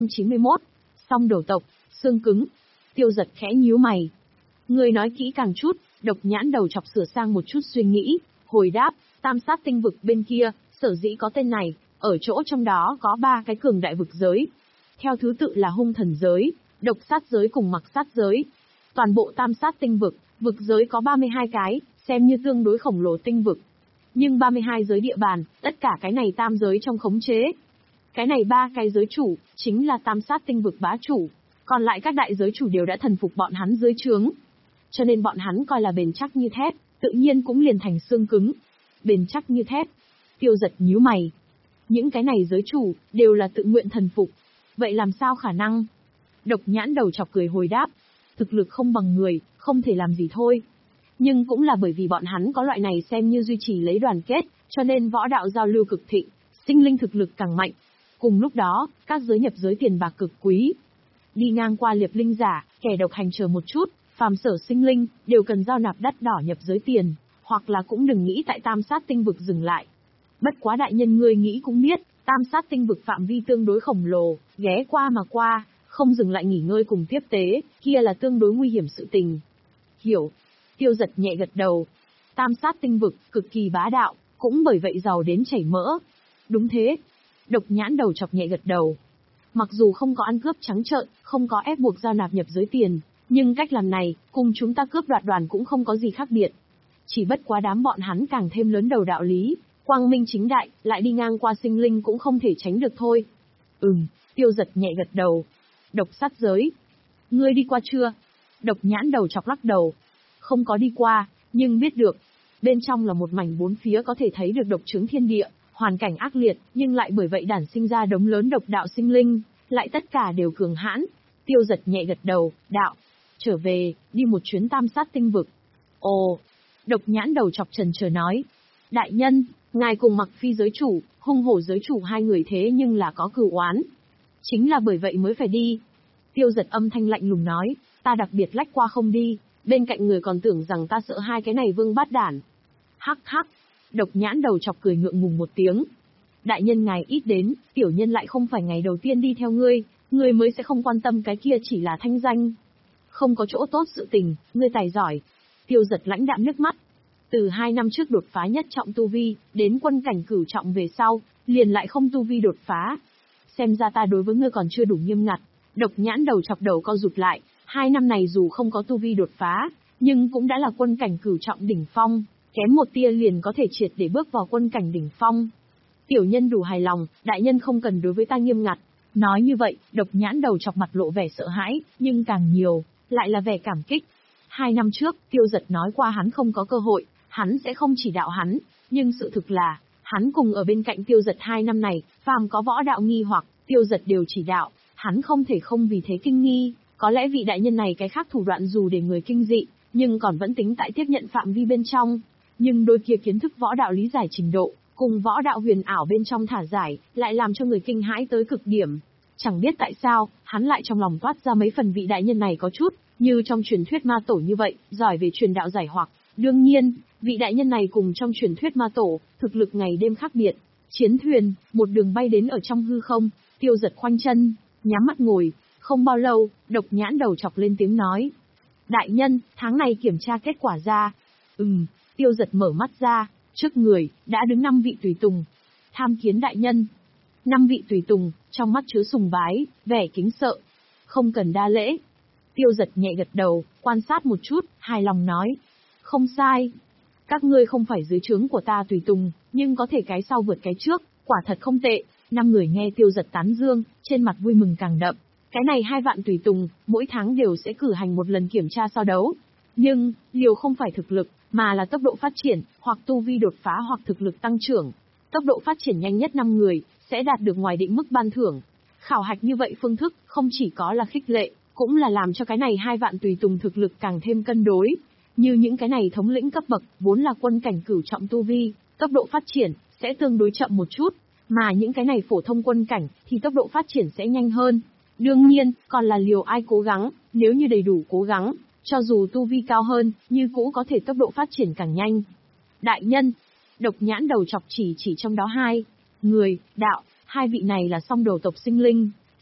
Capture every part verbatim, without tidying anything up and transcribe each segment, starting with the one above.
chín mươi mốt. Song đầu tộc, xương cứng. Tiêu Giật khẽ nhíu mày. Ngươi nói kỹ càng chút, Độc Nhãn đầu chọc sửa sang một chút suy nghĩ, hồi đáp, tam sát tinh vực bên kia, sở dĩ có tên này, ở chỗ trong đó có ba cái cường đại vực giới. Theo thứ tự là hung thần giới, độc sát giới cùng mặc sát giới. Toàn bộ tam sát tinh vực, vực giới có ba mươi hai cái, xem như tương đối khổng lồ tinh vực. Nhưng ba mươi hai giới địa bàn, tất cả cái này tam giới trong khống chế. Cái này ba cái giới chủ, chính là tam sát tinh vực bá chủ. Còn lại các đại giới chủ đều đã thần phục bọn hắn dưới trướng. Cho nên bọn hắn coi là bền chắc như thép, tự nhiên cũng liền thành xương cứng. Bền chắc như thép. Tiêu Giật nhíu mày. Những cái này giới chủ, đều là tự nguyện thần phục. Vậy làm sao khả năng? Độc Nhãn đầu chọc cười hồi đáp. Thực lực không bằng người, không thể làm gì thôi. Nhưng cũng là bởi vì bọn hắn có loại này xem như duy trì lấy đoàn kết, cho nên võ đạo giao lưu cực thịnh, sinh linh thực lực càng mạnh. Cùng lúc đó, các giới nhập giới tiền bạc cực quý. Đi ngang qua liệp linh giả, kẻ độc hành chờ một chút, phàm sở sinh linh, đều cần giao nạp đắt đỏ nhập giới tiền, hoặc là cũng đừng nghĩ tại tam sát tinh vực dừng lại. Bất quá đại nhân ngươi nghĩ cũng biết, tam sát tinh vực phạm vi tương đối khổng lồ, ghé qua mà qua, không dừng lại nghỉ ngơi cùng tiếp tế, kia là tương đối nguy hiểm sự tình. Hiểu. Tiêu Giật nhẹ gật đầu. Tam sát tinh vực, cực kỳ bá đạo, cũng bởi vậy giàu đến chảy mỡ. Đúng thế. Độc Nhãn đầu chọc nhẹ gật đầu. Mặc dù không có ăn cướp trắng trợn, không có ép buộc giao nạp nhập giới tiền, nhưng cách làm này, cùng chúng ta cướp đoạt đoàn cũng không có gì khác biệt. Chỉ bất quá đám bọn hắn càng thêm lớn đầu đạo lý, quang minh chính đại, lại đi ngang qua sinh linh cũng không thể tránh được thôi. Ừm, Tiêu Giật nhẹ gật đầu. Độc sát giới. Ngươi đi qua chưa? Độc Nhãn đầu chọc lắc đầu. Không có đi qua, nhưng biết được. Bên trong là một mảnh bốn phía có thể thấy được độc chứng thiên địa, hoàn cảnh ác liệt, nhưng lại bởi vậy đản sinh ra đống lớn độc đạo sinh linh, lại tất cả đều cường hãn. Tiêu Giật nhẹ gật đầu, đạo. Trở về, đi một chuyến tam sát tinh vực. Ồ, Độc Nhãn đầu chọc trần chờ nói. Đại nhân, ngài cùng Mặc Phi giới chủ, hung hổ giới chủ hai người thế nhưng là có cửu oán. Chính là bởi vậy mới phải đi. Tiêu Giật âm thanh lạnh lùng nói, ta đặc biệt lách qua không đi, bên cạnh người còn tưởng rằng ta sợ hai cái này vương bát đản. Hắc hắc, Độc Nhãn đầu chọc cười ngượng ngùng một tiếng. Đại nhân ngài ít đến, tiểu nhân lại không phải ngày đầu tiên đi theo ngươi, ngươi mới sẽ không quan tâm cái kia chỉ là thanh danh. Không có chỗ tốt sự tình, ngươi tài giỏi. Tiêu Giật lãnh đạm nước mắt. Từ hai năm trước đột phá nhất trọng tu vi, đến quân cảnh cửu trọng về sau, liền lại không tu vi đột phá. Xem ra ta đối với ngươi còn chưa đủ nghiêm ngặt. Độc Nhãn đầu chọc đầu co rụt lại, hai năm này dù không có tu vi đột phá, nhưng cũng đã là quân cảnh cửu trọng đỉnh phong, kém một tia liền có thể triệt để bước vào quân cảnh đỉnh phong. Tiểu nhân đủ hài lòng, đại nhân không cần đối với ta nghiêm ngặt. Nói như vậy, Độc Nhãn đầu chọc mặt lộ vẻ sợ hãi, nhưng càng nhiều, lại là vẻ cảm kích. Hai năm trước, Tiêu Giật nói qua hắn không có cơ hội, hắn sẽ không chỉ đạo hắn, nhưng sự thực là, hắn cùng ở bên cạnh Tiêu Giật hai năm này, phàm có võ đạo nghi hoặc, Tiêu Giật đều chỉ đạo, hắn không thể không vì thế kinh nghi. Có lẽ vị đại nhân này cái khác thủ đoạn dù để người kinh dị, nhưng còn vẫn tính tại tiếp nhận phạm vi bên trong. Nhưng đôi kia kiến thức võ đạo lý giải trình độ, cùng võ đạo huyền ảo bên trong thả giải, lại làm cho người kinh hãi tới cực điểm. Chẳng biết tại sao, hắn lại trong lòng toát ra mấy phần vị đại nhân này có chút, như trong truyền thuyết ma tổ như vậy, giỏi về truyền đạo giải hoặc. Đương nhiên, vị đại nhân này cùng trong truyền thuyết ma tổ, thực lực ngày đêm khác biệt. Chiến thuyền, một đường bay đến ở trong hư không, Tiêu Giật khoanh chân, nhắm mắt ngồi. Không bao lâu, Độc Nhãn đầu chọc lên tiếng nói. Đại nhân, tháng này kiểm tra kết quả ra. Ừm, Tiêu Giật mở mắt ra, trước người, đã đứng năm vị tùy tùng. Tham kiến đại nhân. Năm vị tùy tùng, trong mắt chứa sùng bái, vẻ kính sợ. Không cần đa lễ. Tiêu Giật nhẹ gật đầu, quan sát một chút, hài lòng nói. Không sai. Các ngươi không phải dưới trướng của ta tùy tùng, nhưng có thể cái sau vượt cái trước, quả thật không tệ. Năm người nghe Tiêu Giật tán dương, trên mặt vui mừng càng đậm. Cái này hai vạn tùy tùng, mỗi tháng đều sẽ cử hành một lần kiểm tra so đấu. Nhưng, liều không phải thực lực, mà là tốc độ phát triển, hoặc tu vi đột phá hoặc thực lực tăng trưởng. Tốc độ phát triển nhanh nhất năm người, sẽ đạt được ngoài định mức ban thưởng. Khảo hạch như vậy phương thức, không chỉ có là khích lệ, cũng là làm cho cái này hai vạn tùy tùng thực lực càng thêm cân đối. Như những cái này thống lĩnh cấp bậc, vốn là quân cảnh cửu trọng tu vi, tốc độ phát triển, sẽ tương đối chậm một chút. Mà những cái này phổ thông quân cảnh, thì tốc độ phát triển sẽ nhanh hơn. Đương nhiên, còn là liều ai cố gắng, nếu như đầy đủ cố gắng, cho dù tu vi cao hơn, như cũ có thể tốc độ phát triển càng nhanh. Đại nhân, Độc Nhãn đầu chọc chỉ chỉ trong đó hai người, đạo, hai vị này là song đầu tộc sinh linh,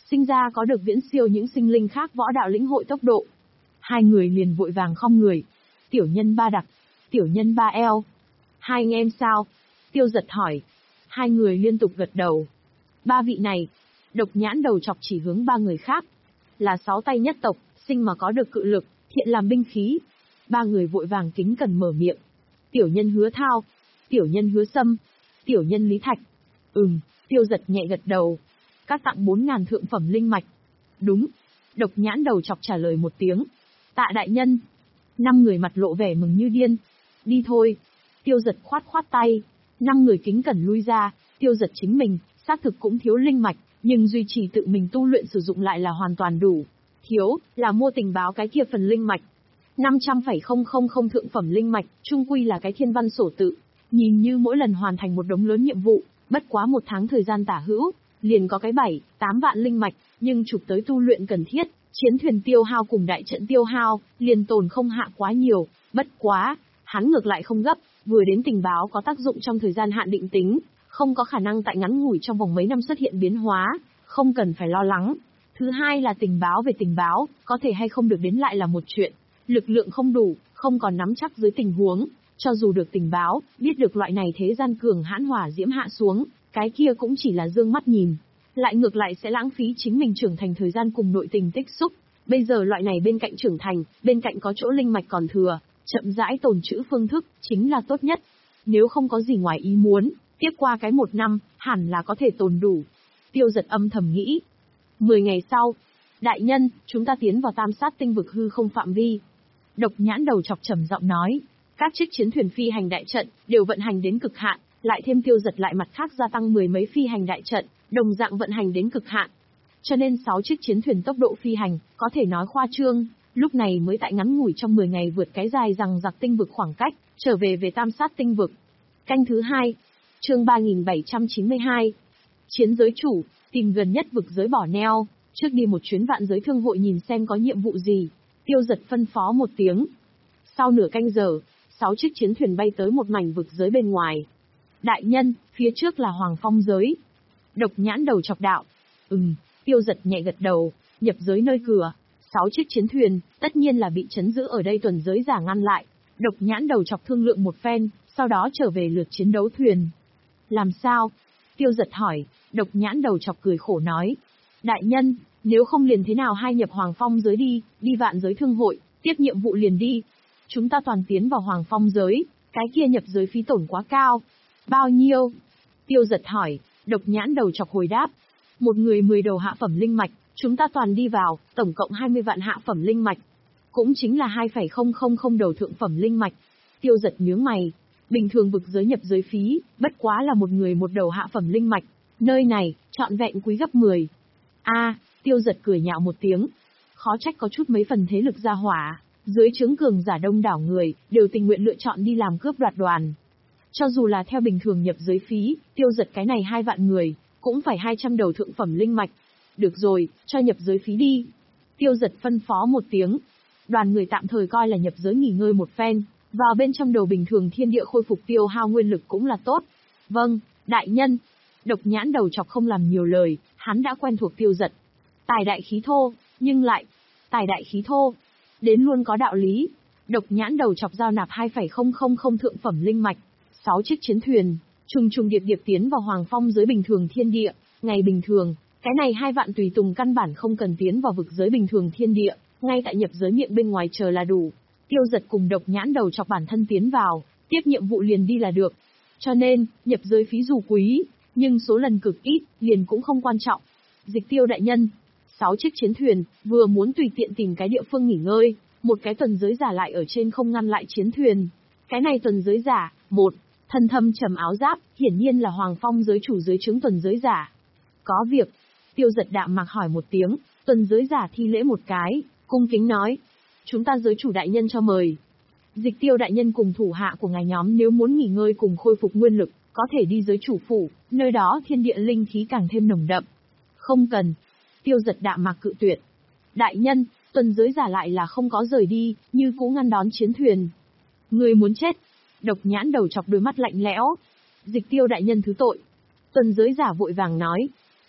sinh ra có được viễn siêu những sinh linh khác võ đạo lĩnh hội tốc độ. Hai người liền vội vàng khom người. Tiểu nhân ba đặc, tiểu nhân ba eo. Hai anh em sao? Tiêu Giật hỏi. Hai người liên tục gật đầu. Ba vị này, Độc Nhãn đầu chọc chỉ hướng ba người khác. Là sáu tay nhất tộc, sinh mà có được cự lực, thiện làm binh khí. Ba người vội vàng kính cẩn mở miệng. Tiểu nhân Hứa Thao, tiểu nhân Hứa Sâm, tiểu nhân Lý Thạch. Ừm, Tiêu Giật nhẹ gật đầu. Các tặng bốn ngàn thượng phẩm linh mạch. Đúng. Độc Nhãn đầu chọc trả lời một tiếng. Tạ đại nhân. Năm người mặt lộ vẻ mừng như điên. Đi thôi. Tiêu Giật khoát khoát tay. Năm người kính cẩn lui ra. Tiêu Giật chính mình, xác thực cũng thiếu linh mạch, nhưng duy trì tự mình tu luyện sử dụng lại là hoàn toàn đủ. Thiếu, là mua tình báo cái kia phần linh mạch. năm trăm phẩy không không không thượng phẩm linh mạch, chung quy là cái thiên văn sổ tự. Nhìn như mỗi lần hoàn thành một đống lớn nhiệm vụ, bất quá một tháng thời gian tả hữu, liền có cái bảy, tám vạn linh mạch, nhưng chụp tới tu luyện cần thiết, chiến thuyền tiêu hao cùng đại trận tiêu hao, liền tồn không hạ quá nhiều, bất quá, hắn ngược lại không gấp, vừa đến tình báo có tác dụng trong thời gian hạn định tính, không có khả năng tại ngắn ngủi trong vòng mấy năm xuất hiện biến hóa, không cần phải lo lắng. Thứ hai là tình báo về tình báo, có thể hay không được đến lại là một chuyện. Lực lượng không đủ, không còn nắm chắc dưới tình huống, cho dù được tình báo, biết được loại này thế gian cường hãn hỏa diễm hạ xuống, cái kia cũng chỉ là dương mắt nhìn. Lại ngược lại sẽ lãng phí chính mình trưởng thành thời gian cùng nội tình tích xúc. Bây giờ loại này bên cạnh trưởng thành, bên cạnh có chỗ linh mạch còn thừa, chậm rãi tồn trữ phương thức, chính là tốt nhất. Nếu không có gì ngoài ý muốn, tiếp qua cái một năm, hẳn là có thể tồn đủ. Tiêu Giật âm thầm nghĩ. Mười ngày sau, đại nhân, chúng ta tiến vào tam sát tinh vực hư không phạm vi. Độc Nhãn đầu chọc trầm giọng nói, các chiếc chiến thuyền phi hành đại trận đều vận hành đến cực hạn, lại thêm Tiêu Giật lại mặt khác gia tăng mười mấy phi hành đại trận, đồng dạng vận hành đến cực hạn. Cho nên sáu chiếc chiến thuyền tốc độ phi hành, có thể nói khoa trương, lúc này mới tại ngắn ngủi trong mười ngày vượt cái dài rằng giặc tinh vực khoảng cách, trở về về tam sát tinh vực. Canh thứ hai, chương ba nghìn bảy trăm chín mươi hai. Chiến giới chủ, tìm gần nhất vực giới bỏ neo, trước đi một chuyến vạn giới thương hội nhìn xem có nhiệm vụ gì. Tiêu Giật phân phó một tiếng. Sau nửa canh giờ, sáu chiếc chiến thuyền bay tới một mảnh vực giới bên ngoài. Đại nhân, phía trước là Hoàng Phong giới. Độc Nhãn đầu chọc đạo. Ừm, Tiêu Giật nhẹ gật đầu, nhập giới nơi cửa. Sáu chiếc chiến thuyền, tất nhiên là bị trấn giữ ở đây tuần giới giả ngăn lại. Độc Nhãn đầu chọc thương lượng một phen, sau đó trở về lượt chiến đấu thuyền. Làm sao? Tiêu Giật hỏi. Độc Nhãn đầu chọc cười khổ nói. Đại nhân, nếu không liền thế nào hai nhập Hoàng Phong giới đi, đi vạn giới thương hội, tiếp nhiệm vụ liền đi. Chúng ta toàn tiến vào Hoàng Phong giới, cái kia nhập giới phí tổn quá cao. Bao nhiêu? Tiêu Giật hỏi. Độc Nhãn đầu chọc hồi đáp. Một người mười đầu hạ phẩm linh mạch, chúng ta toàn đi vào, tổng cộng hai mươi vạn hạ phẩm linh mạch. Cũng chính là hai phẩy không không không đầu thượng phẩm linh mạch. Tiêu Giật nhướng mày. Bình thường vực giới nhập giới phí, bất quá là một người một đầu hạ phẩm linh mạch. Nơi này, trọn vẹn quý gấp mười. A, à, Tiêu Giật cười nhạo một tiếng. Khó trách có chút mấy phần thế lực gia hỏa, dưới trướng cường giả đông đảo người, đều tình nguyện lựa chọn đi làm cướp đoạt đoàn. Cho dù là theo bình thường nhập giới phí, Tiêu Giật cái này hai vạn người, cũng phải hai trăm đầu thượng phẩm linh mạch. Được rồi, cho nhập giới phí đi. Tiêu Giật phân phó một tiếng. Đoàn người tạm thời coi là nhập giới nghỉ ngơi một phen, vào bên trong đầu bình thường thiên địa khôi phục tiêu hao nguyên lực cũng là tốt. Vâng, đại nhân. Độc Nhãn đầu chọc không làm nhiều lời, hắn đã quen thuộc Tiêu Giật. Tài đại khí thô, nhưng lại, tài đại khí thô, đến luôn có đạo lý. Độc Nhãn đầu chọc giao nạp hai phẩy không không không thượng phẩm linh mạch, sáu chiếc chiến thuyền, trùng trùng điệp điệp tiến vào Hoàng Phong giới bình thường thiên địa. Ngày bình thường, cái này hai vạn tùy tùng căn bản không cần tiến vào vực giới bình thường thiên địa, ngay tại nhập giới miệng bên ngoài chờ là đủ. Tiêu Giật cùng Độc Nhãn đầu chọc bản thân tiến vào, tiếp nhiệm vụ liền đi là được. Cho nên, nhập giới phí dù quý, nhưng số lần cực ít, liền cũng không quan trọng. Dịch Tiêu đại nhân, sáu chiếc chiến thuyền, vừa muốn tùy tiện tìm cái địa phương nghỉ ngơi, một cái tuần giới giả lại ở trên không ngăn lại chiến thuyền. Cái này tuần giới giả, một, thân thâm trầm áo giáp, hiển nhiên là Hoàng Phong giới chủ dưới trướng tuần giới giả. Có việc. Tiêu Giật đạm mạc hỏi một tiếng, tuần giới giả thi lễ một cái, cung kính nói. Chúng ta giới chủ đại nhân cho mời. Dịch Tiêu đại nhân cùng thủ hạ của ngài nhóm nếu muốn nghỉ ngơi cùng khôi phục nguyên lực, có thể đi giới chủ phủ, nơi đó thiên địa linh khí càng thêm nồng đậm. Không cần. Tiêu Giật đạm mạc cự tuyệt. Đại nhân, tuần giới giả lại là không có rời đi, như cũ ngăn đón chiến thuyền. Người muốn chết. Độc Nhãn đầu chọc đôi mắt lạnh lẽo. Dịch Tiêu đại nhân thứ tội. Tuần giới giả vội vàng nói.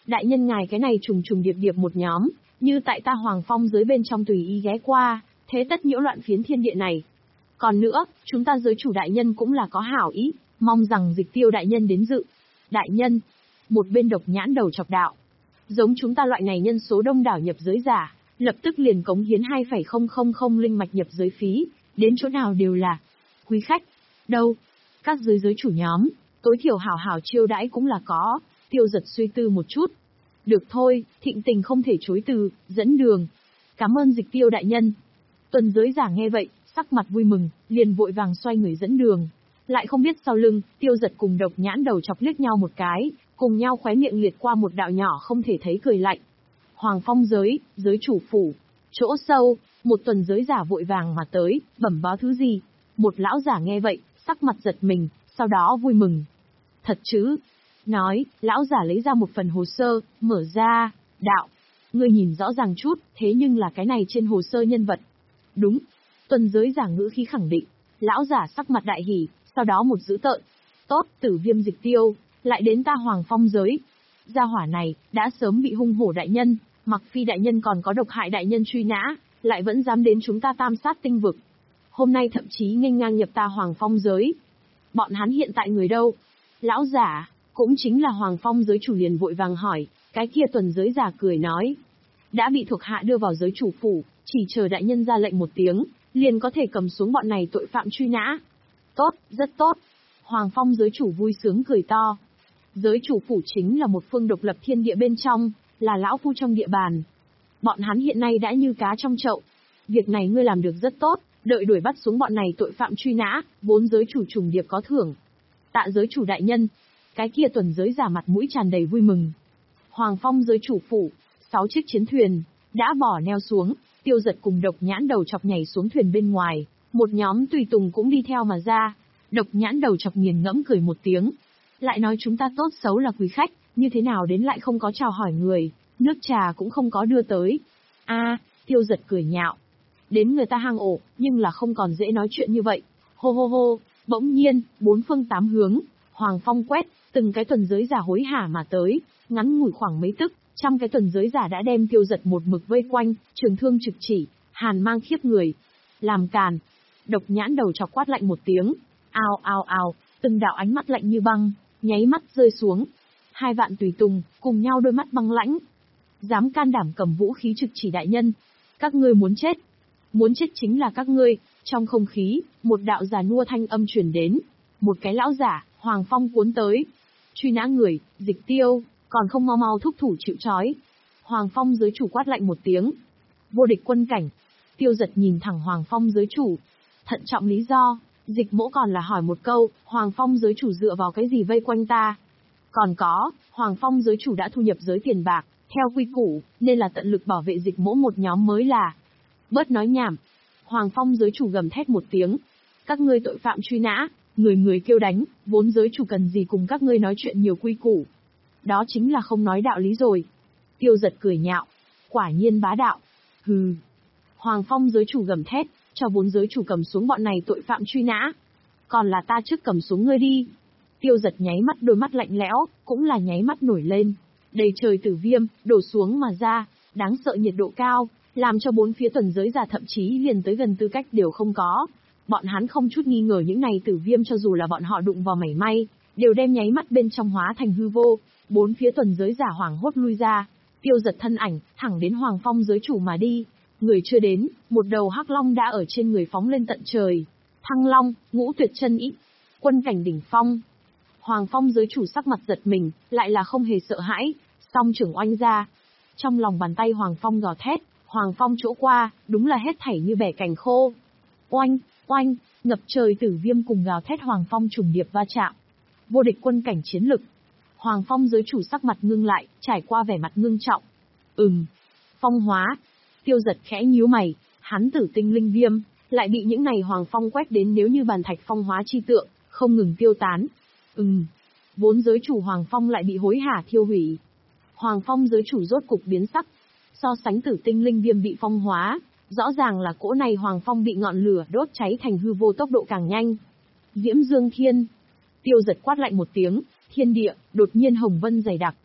Đại nhân ngài cái này trùng trùng điệp điệp một nhóm, như tại ta Hoàng Phong giới bên trong tùy ý ghé qua, thế tất nhiễu loạn phiến thiên địa này. Còn nữa, chúng ta giới chủ đại nhân cũng là có hảo ý, mong rằng Dịch Tiêu đại nhân đến dự. Đại nhân, một bên Độc Nhãn đầu chọc đạo. Giống chúng ta loại này nhân số đông đảo nhập giới giả, lập tức liền cống hiến hai phẩy không không không linh mạch nhập giới phí, đến chỗ nào đều là quý khách. Đâu? Các giới giới chủ nhóm, tối thiểu hảo hảo chiêu đãi cũng là có. Tiêu Giật suy tư một chút. Được thôi, thịnh tình không thể chối từ, dẫn đường. Cảm ơn Dịch Tiêu đại nhân. Tuần giới giả nghe vậy, sắc mặt vui mừng, liền vội vàng xoay người dẫn đường. Lại không biết sau lưng, Tiêu Giật cùng Độc Nhãn đầu chọc liếc nhau một cái, cùng nhau khóe miệng liệt qua một đạo nhỏ không thể thấy cười lạnh. Hoàng Phong giới, giới chủ phủ. Chỗ sâu, một tuần giới giả vội vàng mà tới, bẩm báo thứ gì. Một lão giả nghe vậy, sắc mặt giật mình, sau đó vui mừng. Thật chứ? Nói, lão giả lấy ra một phần hồ sơ, mở ra, đạo. Ngươi nhìn rõ ràng chút, thế nhưng là cái này trên hồ sơ nhân vật. Đúng. Tuần giới giả ngữ khí khẳng định. Lão giả sắc mặt đại hỉ, sau đó một dữ tợn. Tốt, Tử Viêm Dịch Tiêu, lại đến ta Hoàng Phong giới. Gia hỏa này, đã sớm bị hung hổ đại nhân, Mặc Phi đại nhân còn có độc hại đại nhân truy nã, lại vẫn dám đến chúng ta tam sát tinh vực. Hôm nay thậm chí nghênh ngang nhập ta Hoàng Phong giới. Bọn hắn hiện tại người đâu? Lão giả, cũng chính là Hoàng Phong giới chủ liền vội vàng hỏi, cái kia tuần giới giả cười nói. Đã bị thuộc hạ đưa vào giới chủ phủ, chỉ chờ đại nhân ra lệnh một tiếng, liền có thể cầm xuống bọn này tội phạm truy nã. Tốt, rất tốt. Hoàng Phong giới chủ vui sướng cười to. Giới chủ phủ chính là một phương độc lập thiên địa bên trong, là lão phu trong địa bàn. Bọn hắn hiện nay đã như cá trong chậu. Việc này ngươi làm được rất tốt, đợi đuổi bắt xuống bọn này tội phạm truy nã, vốn giới chủ trùng điệp có thưởng. Tạ giới chủ đại nhân. Cái kia tuần giới giả mặt mũi tràn đầy vui mừng. Hoàng Phong giới chủ phủ, sáu chiếc chiến thuyền, đã bỏ neo xuống, Tiêu Giật cùng Độc Nhãn đầu chọc nhảy xuống thuyền bên ngoài, một nhóm tùy tùng cũng đi theo mà ra. Độc Nhãn đầu chọc nghiền ngẫm cười một tiếng. Lại nói chúng ta tốt xấu là quý khách, như thế nào đến lại không có chào hỏi người, nước trà cũng không có đưa tới. A, Tiêu Giật cười nhạo. Đến người ta hang ổ, nhưng là không còn dễ nói chuyện như vậy. Hô hô hô, bỗng nhiên, bốn phương tám hướng, Hoàng Phong quét, từng cái tuần giới giả hối hả mà tới, ngắn ngủi khoảng mấy tức, trăm cái tuần giới giả đã đem Tiêu Giật một mực vây quanh, trường thương trực chỉ, hàn mang khiếp người. Làm càn. Độc Nhãn đầu chọc quát lạnh một tiếng. Ao ao ao, từng đạo ánh mắt lạnh như băng, nháy mắt rơi xuống. Hai vạn tùy tùng, cùng nhau đôi mắt băng lãnh. Dám can đảm cầm vũ khí trực chỉ đại nhân. Các ngươi muốn chết. Muốn chết chính là các ngươi. Trong không khí, một đạo già nua thanh âm truyền đến. Một cái lão giả, Hoàng Phong cuốn tới. Truy nã người, Dịch Tiêu, còn không mau mau thúc thủ chịu trói. Hoàng Phong giới chủ quát lạnh một tiếng. Vô địch quân cảnh. Tiêu Giật nhìn thẳng Hoàng Phong giới chủ. Thận trọng lý do, Dịch Mỗ còn là hỏi một câu, Hoàng Phong giới chủ dựa vào cái gì vây quanh ta? Còn có, Hoàng Phong giới chủ đã thu nhập giới tiền bạc, theo quy củ, nên là tận lực bảo vệ Dịch Mỗ một nhóm mới là. Bớt nói nhảm. Hoàng Phong giới chủ gầm thét một tiếng. Các ngươi tội phạm truy nã, người người kêu đánh, vốn giới chủ cần gì cùng các ngươi nói chuyện nhiều quy củ. Đó chính là không nói đạo lý rồi. Tiêu Giật cười nhạo. Quả nhiên bá đạo. Hừ. Hoàng Phong giới chủ gầm thét, cho vốn giới chủ cầm xuống bọn này tội phạm truy nã. Còn là ta trước cầm xuống ngươi đi. Tiêu Giật nháy mắt đôi mắt lạnh lẽo, cũng là nháy mắt nổi lên. Đầy trời tử viêm, đổ xuống mà ra, đáng sợ nhiệt độ cao, làm cho bốn phía tuần giới giả thậm chí liền tới gần tư cách đều không có. Bọn hắn không chút nghi ngờ những này tử viêm cho dù là bọn họ đụng vào mảy may, đều đem nháy mắt bên trong hóa thành hư vô, bốn phía tuần giới giả hoảng hốt lui ra. Tiêu Giật thân ảnh, thẳng đến Hoàng Phong giới chủ mà đi. Người chưa đến, một đầu hắc long đã ở trên người phóng lên tận trời. Thăng long, ngũ tuyệt chân ý, quân cảnh đỉnh phong. Hoàng Phong giới chủ sắc mặt giật mình, lại là không hề sợ hãi, song trưởng oanh ra. Trong lòng bàn tay Hoàng Phong gào thét, Hoàng Phong chỗ qua, đúng là hết thảy như bẻ cành khô. Oanh, oanh, ngập trời tử viêm cùng gào thét Hoàng Phong trùng điệp va chạm. Vô địch quân cảnh chiến lực. Hoàng Phong giới chủ sắc mặt ngưng lại, trải qua vẻ mặt ngưng trọng. Ừm, phong hóa. Tiêu Giật khẽ nhíu mày, hắn tử tinh linh viêm, lại bị những này Hoàng Phong quét đến nếu như bàn thạch phong hóa chi tượng, không ngừng tiêu tán. Ừm, vốn giới chủ Hoàng Phong lại bị hối hả thiêu hủy. Hoàng Phong giới chủ rốt cục biến sắc. So sánh tử tinh linh viêm bị phong hóa, rõ ràng là cỗ này Hoàng Phong bị ngọn lửa đốt cháy thành hư vô tốc độ càng nhanh. Diễm Dương Thiên. Tiêu Giật quát lạnh một tiếng, thiên địa, đột nhiên hồng vân dày đặc.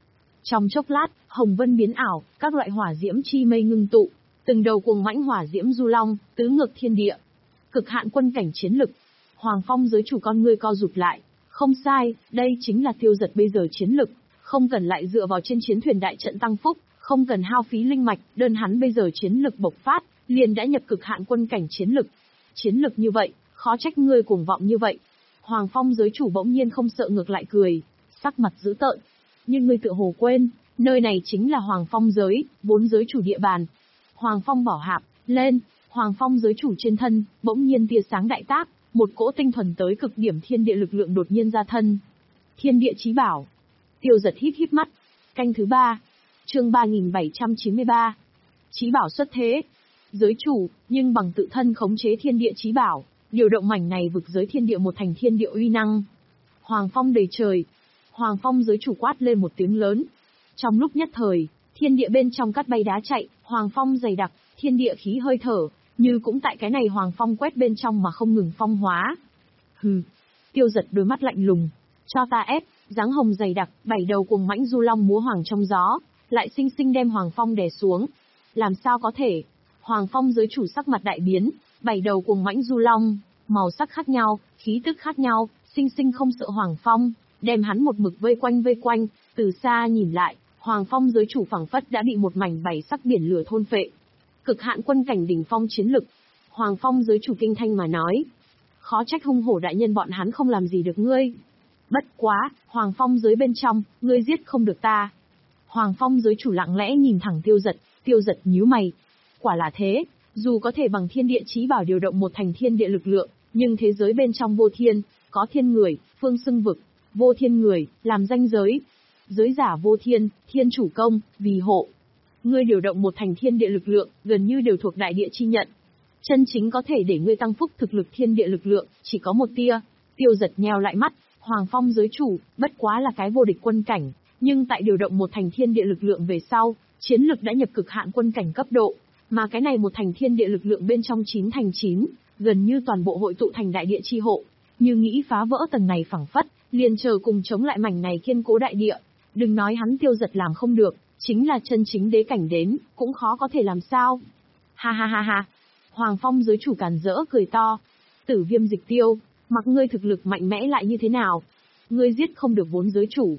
Trong chốc lát, hồng vân biến ảo, các loại hỏa diễm chi mây ngưng tụ, từng đầu cuồng mãnh hỏa diễm du long, tứ ngược thiên địa. Cực hạn quân cảnh chiến lực. Hoàng Phong giới chủ con ngươi co rụt lại. Không sai, đây chính là Tiêu Giật bây giờ chiến lực, không cần lại dựa vào trên chiến thuyền đại trận tăng phúc, không cần hao phí linh mạch, đơn hắn bây giờ chiến lực bộc phát, liền đã nhập cực hạn quân cảnh chiến lực. Chiến lực như vậy, khó trách ngươi cuồng vọng như vậy. Hoàng Phong giới chủ bỗng nhiên không sợ ngược lại cười, sắc mặt dữ tợn. Nhưng ngươi tựa hồ quên, nơi này chính là Hoàng Phong giới, vốn giới chủ địa bàn. Hoàng Phong bảo hạp, lên, Hoàng Phong giới chủ trên thân, bỗng nhiên tia sáng đại tác, một cỗ tinh thuần tới cực điểm thiên địa lực lượng đột nhiên ra thân. Thiên địa chí bảo. Tiêu Giật híp híp mắt. Canh thứ ba. Chương ba nghìn bảy trăm chín mươi ba. Chí bảo xuất thế. Giới chủ, nhưng bằng tự thân khống chế thiên địa chí bảo, điều động mảnh này vực giới thiên địa một thành thiên địa uy năng. Hoàng Phong đầy trời. Hoàng Phong giới chủ quát lên một tiếng lớn. Trong lúc nhất thời, thiên địa bên trong cát bay đá chạy, Hoàng Phong dày đặc, thiên địa khí hơi thở, như cũng tại cái này Hoàng Phong quét bên trong mà không ngừng phong hóa. Hừ. Tiêu Giật đôi mắt lạnh lùng. Cho ta ép, dáng hồng dày đặc, bảy đầu cuồng mãnh du long múa hoàng trong gió, lại sinh sinh đem Hoàng Phong đè xuống. Làm sao có thể? Hoàng Phong giới chủ sắc mặt đại biến, bảy đầu cuồng mãnh du long, màu sắc khác nhau, khí tức khác nhau, sinh sinh không sợ Hoàng Phong, đem hắn một mực vây quanh vây quanh, từ xa nhìn lại, Hoàng Phong giới chủ phảng phất đã bị một mảnh bảy sắc biển lửa thôn phệ. Cực hạn quân cảnh đỉnh phong chiến lực. Hoàng Phong giới chủ kinh thanh mà nói. Khó trách hung hổ đại nhân bọn hắn không làm gì được ngươi. Bất quá, Hoàng Phong giới bên trong, ngươi giết không được ta. Hoàng Phong giới chủ lặng lẽ nhìn thẳng Tiêu Giật, Tiêu Giật nhíu mày. Quả là thế, dù có thể bằng thiên địa chí bảo điều động một thành thiên địa lực lượng, nhưng thế giới bên trong vô thiên, có thiên người, phương xưng vực, vô thiên người, làm danh giới. Giới giả vô thiên, thiên chủ công, vì hộ. Ngươi điều động một thành thiên địa lực lượng, gần như đều thuộc đại địa chi nhận. Chân chính có thể để ngươi tăng phúc thực lực thiên địa lực lượng, chỉ có một tia. Tiêu Giật nheo lại mắt, Hoàng Phong giới chủ, bất quá là cái vô địch quân cảnh, nhưng tại điều động một thành thiên địa lực lượng về sau, chiến lực đã nhập cực hạn quân cảnh cấp độ, mà cái này một thành thiên địa lực lượng bên trong chín thành chín, gần như toàn bộ hội tụ thành đại địa chi hộ, như nghĩ phá vỡ tầng này phẳng phất, liền chờ cùng chống lại mảnh này kiên cố đại địa. Đừng nói hắn Tiêu Giật làm không được, chính là chân chính đế cảnh đến, cũng khó có thể làm sao. Ha ha ha ha. Hoàng Phong giới chủ càn rỡ cười to. Tử Viêm Dịch Tiêu, mặc ngươi thực lực mạnh mẽ lại như thế nào, ngươi giết không được vốn giới chủ.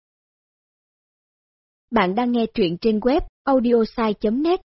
Bạn đang nghe truyện trên web audiosai chấm net.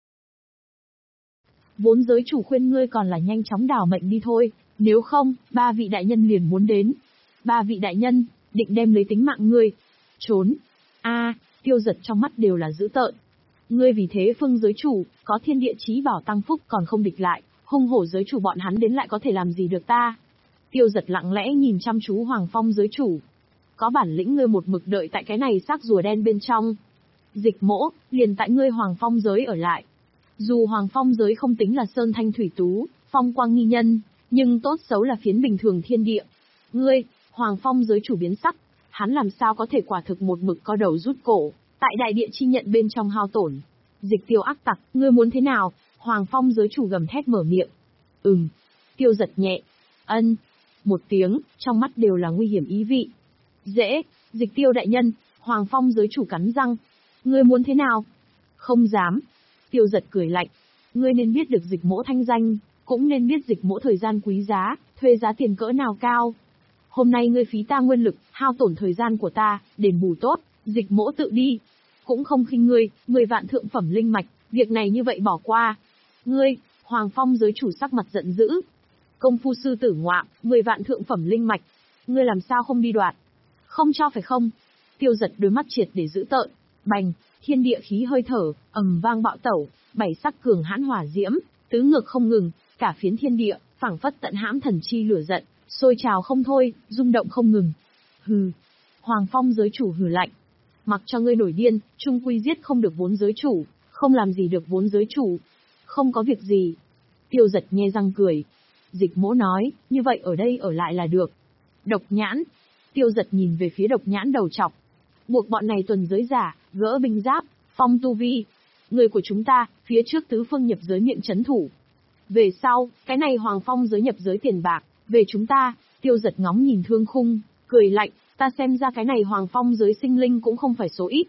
Vốn giới chủ khuyên ngươi còn là nhanh chóng đảo mệnh đi thôi, nếu không, ba vị đại nhân liền muốn đến. Ba vị đại nhân, định đem lấy tính mạng ngươi. Trốn. A, Tiêu Giật trong mắt đều là dữ tợn. Ngươi vì thế phương giới chủ, có thiên địa chí bảo tăng phúc còn không địch lại, hung hổ giới chủ bọn hắn đến lại có thể làm gì được ta. Tiêu Giật lặng lẽ nhìn chăm chú Hoàng Phong giới chủ. Có bản lĩnh ngươi một mực đợi tại cái này xác rùa đen bên trong. Dịch Mỗ, liền tại ngươi Hoàng Phong giới ở lại. Dù Hoàng Phong giới không tính là sơn thanh thủy tú, phong quang nghi nhân, nhưng tốt xấu là phiến bình thường thiên địa. Ngươi, Hoàng Phong giới chủ biến sắc, hắn làm sao có thể quả thực một mực co đầu rút cổ, tại đại địa chi nhận bên trong hao tổn. Dịch Tiêu ác tặc, ngươi muốn thế nào? Hoàng Phong giới chủ gầm thét mở miệng. Ừm. Tiêu Giật nhẹ. Ân. Một tiếng, trong mắt đều là nguy hiểm ý vị. Dễ, Dịch Tiêu đại nhân, Hoàng Phong giới chủ cắn răng. Ngươi muốn thế nào? Không dám. Tiêu Giật cười lạnh. Ngươi nên biết được Dịch Mỗ thanh danh, cũng nên biết Dịch Mỗ thời gian quý giá, thuê giá tiền cỡ nào cao. Hôm nay ngươi phí ta nguyên lực, hao tổn thời gian của ta, đền bù tốt, Dịch Mỗ tự đi. Cũng không khinh ngươi, mười vạn thượng phẩm linh mạch, việc này như vậy bỏ qua. Ngươi, Hoàng Phong giới chủ sắc mặt giận dữ. Công phu sư tử ngoạm, mười vạn thượng phẩm linh mạch. Ngươi làm sao không đi đoạt? Không cho phải không? Tiêu Giật đôi mắt triệt để giữ tợn. Bành, thiên địa khí hơi thở, ầm vang bạo tẩu, bảy sắc cường hãn hỏa diễm, tứ ngược không ngừng, cả phiến thiên địa, phảng phất tận hãm thần chi lửa giận, sôi trào không thôi, rung động không ngừng. Hừ. Hoàng Phong giới chủ hừ lạnh. Mặc cho ngươi nổi điên, chung quy giết không được vốn giới chủ, không làm gì được vốn giới chủ. Không có việc gì. Tiêu Giật nhe răng cười. Dịch Mỗ nói, như vậy ở đây ở lại là được. Độc Nhãn. Tiêu Giật nhìn về phía Độc Nhãn đầu trọc. Buộc bọn này tuần giới giả, gỡ binh giáp, phong tu vi. Người của chúng ta, phía trước tứ phương nhập giới miệng chấn thủ. Về sau, cái này Hoàng Phong giới nhập giới tiền bạc, về chúng ta. Tiêu Giật ngóng nhìn Thương Khung, cười lạnh, ta xem ra cái này Hoàng Phong giới sinh linh cũng không phải số ít.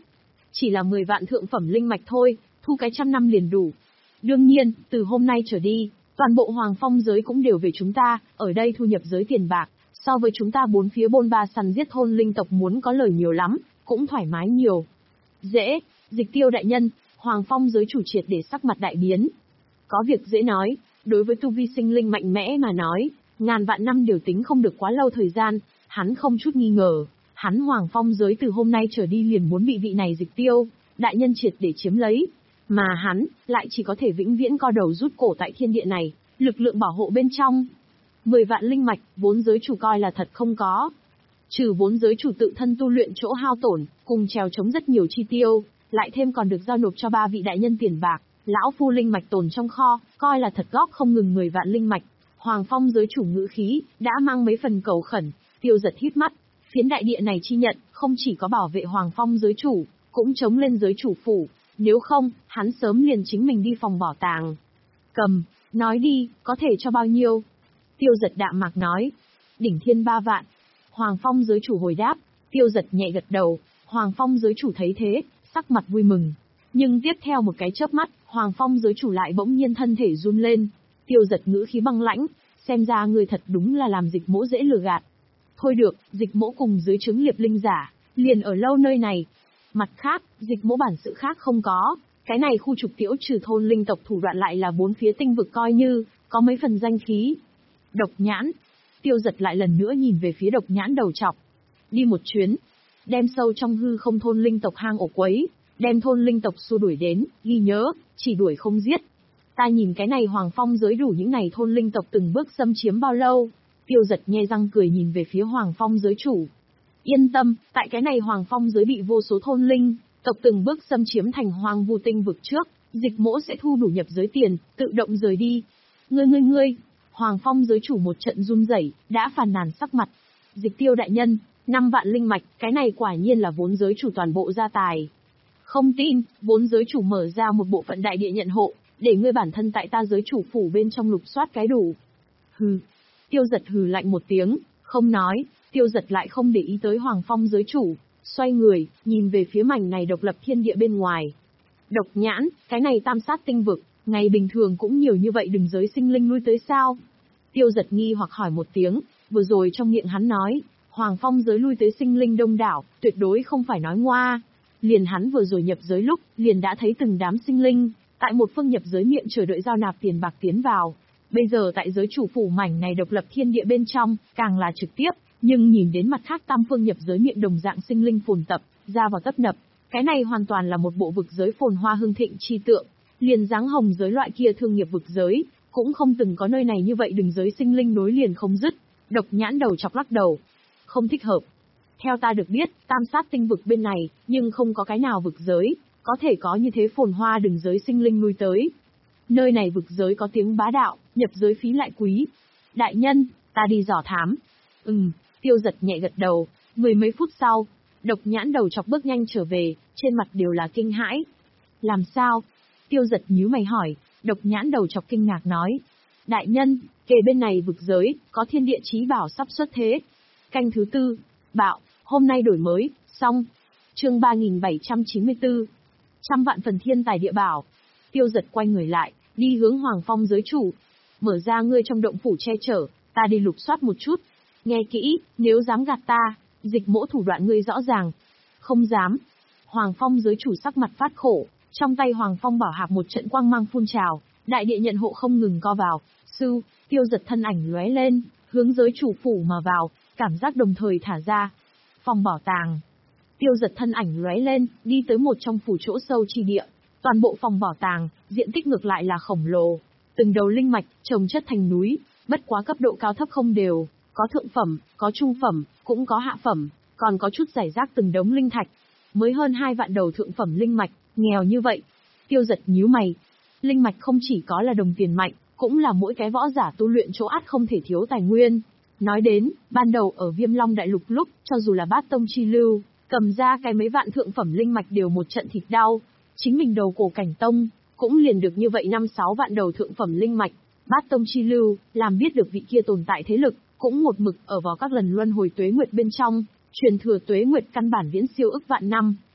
chỉ là mười vạn thượng phẩm linh mạch thôi, thu cái trăm năm liền đủ. Đương nhiên, từ hôm nay trở đi, toàn bộ Hoàng Phong giới cũng đều về chúng ta, ở đây thu nhập giới tiền bạc, so với chúng ta bốn phía bôn ba săn giết thôn linh tộc muốn có lời nhiều lắm, cũng thoải mái nhiều. Dễ, Dịch Tiêu đại nhân, Hoàng Phong giới chủ triệt để sắc mặt đại biến. Có việc dễ nói, đối với tu vi sinh linh mạnh mẽ mà nói, ngàn vạn năm đều tính không được quá lâu thời gian, hắn không chút nghi ngờ, hắn Hoàng Phong giới từ hôm nay trở đi liền muốn bị vị này Dịch Tiêu đại nhân triệt để chiếm lấy, mà hắn lại chỉ có thể vĩnh viễn co đầu rút cổ tại thiên địa này, lực lượng bảo hộ bên trong. Mười vạn linh mạch, vốn giới chủ coi là thật không có. Trừ vốn giới chủ tự thân tu luyện chỗ hao tổn, cùng trèo chống rất nhiều chi tiêu, lại thêm còn được giao nộp cho ba vị đại nhân tiền bạc, lão phu linh mạch tồn trong kho, coi là thật góp không ngừng mười vạn linh mạch. Hoàng Phong giới chủ ngữ khí, đã mang mấy phần cầu khẩn, Tiêu Giật hít mắt, phiến đại địa này chi nhận, không chỉ có bảo vệ Hoàng Phong giới chủ, cũng chống lên giới chủ phủ, nếu không, hắn sớm liền chính mình đi phòng bảo tàng. Cầm, nói đi, có thể cho bao nhiêu? Tiêu Giật đạm mạc nói, đỉnh thiên ba vạn. Hoàng Phong giới chủ hồi đáp, Tiêu Giật nhẹ gật đầu, Hoàng Phong giới chủ thấy thế, sắc mặt vui mừng. Nhưng tiếp theo một cái chớp mắt, Hoàng Phong giới chủ lại bỗng nhiên thân thể run lên. Tiêu Giật ngữ khí băng lãnh, xem ra người thật đúng là làm Dịch Mỗ dễ lừa gạt. Thôi được, Dịch Mỗ cùng dưới trướng liệp linh giả, liền ở lâu nơi này. Mặt khác, Dịch Mỗ bản sự khác không có, cái này khu trục tiễu trừ thôn linh tộc thủ đoạn lại là bốn phía tinh vực coi như, có mấy phần danh khí. Độc nhãn. Tiêu Giật lại lần nữa nhìn về phía độc nhãn đầu trọc. Đi một chuyến, đem sâu trong hư không thôn linh tộc hang ổ quấy, đem thôn linh tộc xua đuổi đến, ghi nhớ, chỉ đuổi không giết. Ta nhìn cái này Hoàng Phong giới đủ những này thôn linh tộc từng bước xâm chiếm bao lâu. Tiêu Giật nhe răng cười nhìn về phía Hoàng Phong giới chủ. Yên tâm, tại cái này Hoàng Phong giới bị vô số thôn linh tộc từng bước xâm chiếm thành hoang vu tinh vực trước, Dịch Mỗ sẽ thu đủ nhập giới tiền, tự động rời đi. Ngươi ngươi ngươi, Hoàng Phong giới chủ một trận run rẩy, đã phàn nàn sắc mặt. Dịch Tiêu đại nhân, năm vạn linh mạch, cái này quả nhiên là vốn giới chủ toàn bộ gia tài. Không tin, vốn giới chủ mở ra một bộ phận đại địa nhận hộ, để ngươi bản thân tại ta giới chủ phủ bên trong lục soát cái đủ. Hừ. Tiêu Giật hừ lạnh một tiếng, không nói. Tiêu Giật lại không để ý tới Hoàng Phong giới chủ, xoay người, nhìn về phía mảnh này độc lập thiên địa bên ngoài. Độc nhãn, cái này tam sát tinh vực, ngày bình thường cũng nhiều như vậy đừng giới sinh linh lui tới sao? Tiêu Giật nghi hoặc hỏi một tiếng, vừa rồi trong miệng hắn nói, Hoàng Phong giới lui tới sinh linh đông đảo, tuyệt đối không phải nói ngoa. Liền hắn vừa rồi nhập giới lúc, liền đã thấy từng đám sinh linh, tại một phương nhập giới miệng chờ đợi giao nạp tiền bạc tiến vào. Bây giờ tại giới chủ phủ mảnh này độc lập thiên địa bên trong, càng là trực tiếp, nhưng nhìn đến mặt khác tam phương nhập giới miệng đồng dạng sinh linh phồn tập, ra vào tấp nập, cái này hoàn toàn là một bộ vực giới phồn hoa hưng thịnh chi tượng, liền dáng hồng giới loại kia thương nghiệp vực giới, cũng không từng có nơi này như vậy đừng giới sinh linh nối liền không dứt. Độc nhãn đầu chọc lắc đầu, không thích hợp. Theo ta được biết, tam sát tinh vực bên này, nhưng không có cái nào vực giới, có thể có như thế phồn hoa đừng giới sinh linh nuôi tới. Nơi này vực giới có tiếng bá đạo, nhập giới phí lại quý. Đại nhân, ta đi dò thám. Ừm, Tiêu Giật nhẹ gật đầu, mười mấy phút sau, độc nhãn đầu chọc bước nhanh trở về, trên mặt đều là kinh hãi. Làm sao? Tiêu Giật nhíu mày hỏi, độc nhãn đầu chọc kinh ngạc nói. Đại nhân, kề bên này vực giới, có thiên địa chí bảo sắp xuất thế. Canh thứ tư, bạo, hôm nay đổi mới, xong. Chương ba nghìn bảy trăm chín mươi tư. Trăm vạn phần thiên tài địa bảo. Tiêu Giật quay người lại, đi hướng Hoàng Phong giới chủ. Mở ra ngươi trong động phủ che chở, ta đi lục soát một chút. Nghe kỹ, nếu dám gạt ta, Dịch Mỗ thủ đoạn ngươi rõ ràng. Không dám. Hoàng Phong giới chủ sắc mặt phát khổ, trong tay Hoàng Phong bảo hạp một trận quang mang phun trào, đại địa nhận hộ không ngừng co vào. Sư, Tiêu Giật thân ảnh lóe lên, hướng giới chủ phủ mà vào, cảm giác đồng thời thả ra. Phòng bảo tàng. Tiêu Giật thân ảnh lóe lên, đi tới một trong phủ chỗ sâu chi địa. Toàn bộ phòng bảo tàng, diện tích ngược lại là khổng lồ. Từng đầu linh mạch, trồng chất thành núi, bất quá cấp độ cao thấp không đều, có thượng phẩm, có trung phẩm, cũng có hạ phẩm, còn có chút rải rác từng đống linh thạch. Mới hơn hai vạn đầu thượng phẩm linh mạch, nghèo như vậy. Tiêu Giật nhíu mày. Linh mạch không chỉ có là đồng tiền mạnh, cũng là mỗi cái võ giả tu luyện chỗ ắt không thể thiếu tài nguyên. Nói đến, ban đầu ở Viêm Long Đại Lục lúc, cho dù là Bát Tông Chi Lưu, cầm ra cái mấy vạn thượng phẩm linh mạch đều một trận thịt đau. Chính mình đầu cổ cảnh tông, cũng liền được như vậy năm sáu vạn đầu thượng phẩm linh mạch. Bát Tông Chi Lưu, làm biết được vị kia tồn tại thế lực, cũng một mực ở vào các lần luân hồi tuế nguyệt bên trong, truyền thừa tuế nguyệt căn bản viễn siêu ức vạn năm.